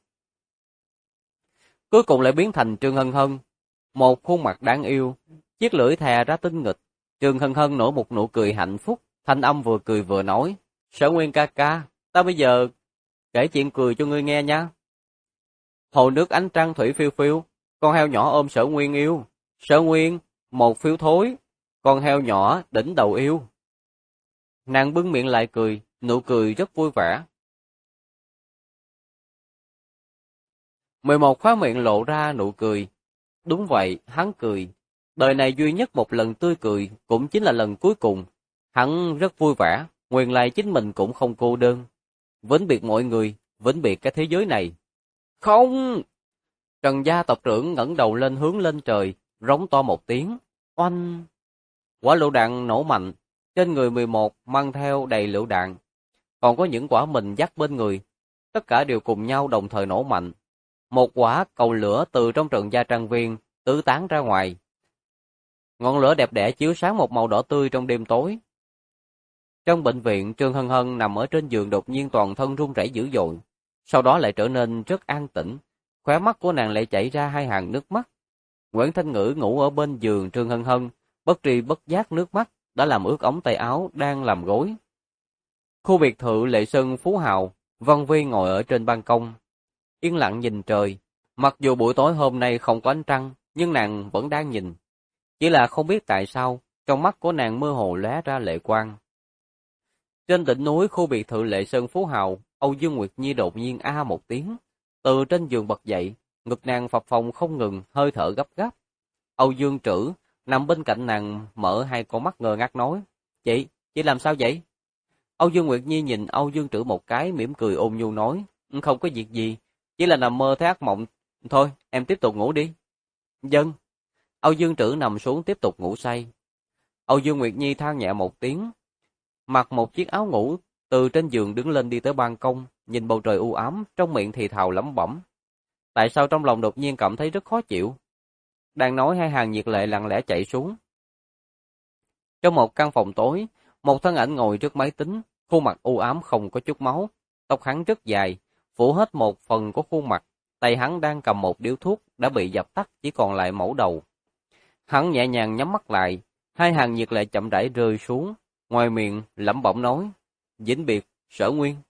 Cuối cùng lại biến thành Trương Hân Hân, một khuôn mặt đáng yêu, chiếc lưỡi thè ra tinh nghịch. Trương Hân Hân nổi một nụ cười hạnh phúc, thanh âm vừa cười vừa nói, Sở Nguyên ca ca, ta bây giờ kể chuyện cười cho ngươi nghe nha. Hồ nước ánh trăng thủy phiêu phiêu, con heo nhỏ ôm Sở Nguyên yêu. Sở Nguyên, một phiếu thối, con heo nhỏ đỉnh đầu yêu. Nàng bưng miệng lại cười, nụ cười rất vui vẻ. 11 khóe miệng lộ ra nụ cười. Đúng vậy, hắn cười. Đời này duy nhất một lần tươi cười, cũng chính là lần cuối cùng. Hắn rất vui vẻ, nguyên lai chính mình cũng không cô đơn. Vĩnh biệt mọi người, vĩnh biệt cái thế giới này. Không! Trần gia tộc trưởng ngẩng đầu lên hướng lên trời, rống to một tiếng. Oanh! Quả lựu đạn nổ mạnh, trên người 11 mang theo đầy lựu đạn. Còn có những quả mìn dắt bên người. Tất cả đều cùng nhau đồng thời nổ mạnh. Một quả cầu lửa từ trong Trần gia trang viên tứ tán ra ngoài. Ngọn lửa đẹp đẽ chiếu sáng một màu đỏ tươi trong đêm tối. Trong bệnh viện, Trương Hân Hân nằm ở trên giường đột nhiên toàn thân run rẩy dữ dội. Sau đó lại trở nên rất an tĩnh. Khóe mắt của nàng lại chảy ra hai hàng nước mắt. Nguyễn Thanh Ngữ ngủ ở bên giường Trương Hân Hân, bất tri bất giác nước mắt đã làm ướt ống tay áo đang làm gối. Khu biệt thự Lệ Sơn Phú Hào, Vân Vi ngồi ở trên ban công, yên lặng nhìn trời. Mặc dù buổi tối hôm nay không có ánh trăng, nhưng nàng vẫn đang nhìn. Chỉ là không biết tại sao, trong mắt của nàng mơ hồ lóe ra lệ quang. Trên đỉnh núi khu biệt thự Lệ Sơn Phú Hào, Âu Dương Nguyệt Nhi đột nhiên a một tiếng, từ trên giường bật dậy, ngực nàng phập phồng không ngừng, hơi thở gấp gáp. Âu Dương Trữ nằm bên cạnh nàng mở hai con mắt ngơ ngác nói, chị làm sao vậy? Âu Dương Nguyệt Nhi nhìn Âu Dương Trữ một cái, mỉm cười ôn nhu nói, không có việc gì, chỉ là nằm mơ thấy ác mộng, thôi em tiếp tục ngủ đi. Vâng. Âu Dương Trữ nằm xuống tiếp tục ngủ say. Âu Dương Nguyệt Nhi than nhẹ một tiếng, mặc một chiếc áo ngủ, từ trên giường đứng lên đi tới ban công, nhìn bầu trời u ám, trong miệng thì thào lẩm bẩm. Tại sao trong lòng đột nhiên cảm thấy rất khó chịu? Đang nói hai hàng nhiệt lệ lặng lẽ chạy xuống. Trong một căn phòng tối, một thân ảnh ngồi trước máy tính, khuôn mặt u ám không có chút máu, tóc hắn rất dài, phủ hết một phần của khuôn mặt, tay hắn đang cầm một điếu thuốc đã bị dập tắt, chỉ còn lại mẩu đầu. Hắn nhẹ nhàng nhắm mắt lại, hai hàng nhiệt lệ chậm rãi rơi xuống, ngoài miệng lẩm bẩm nói, vĩnh biệt, Sở Nguyên.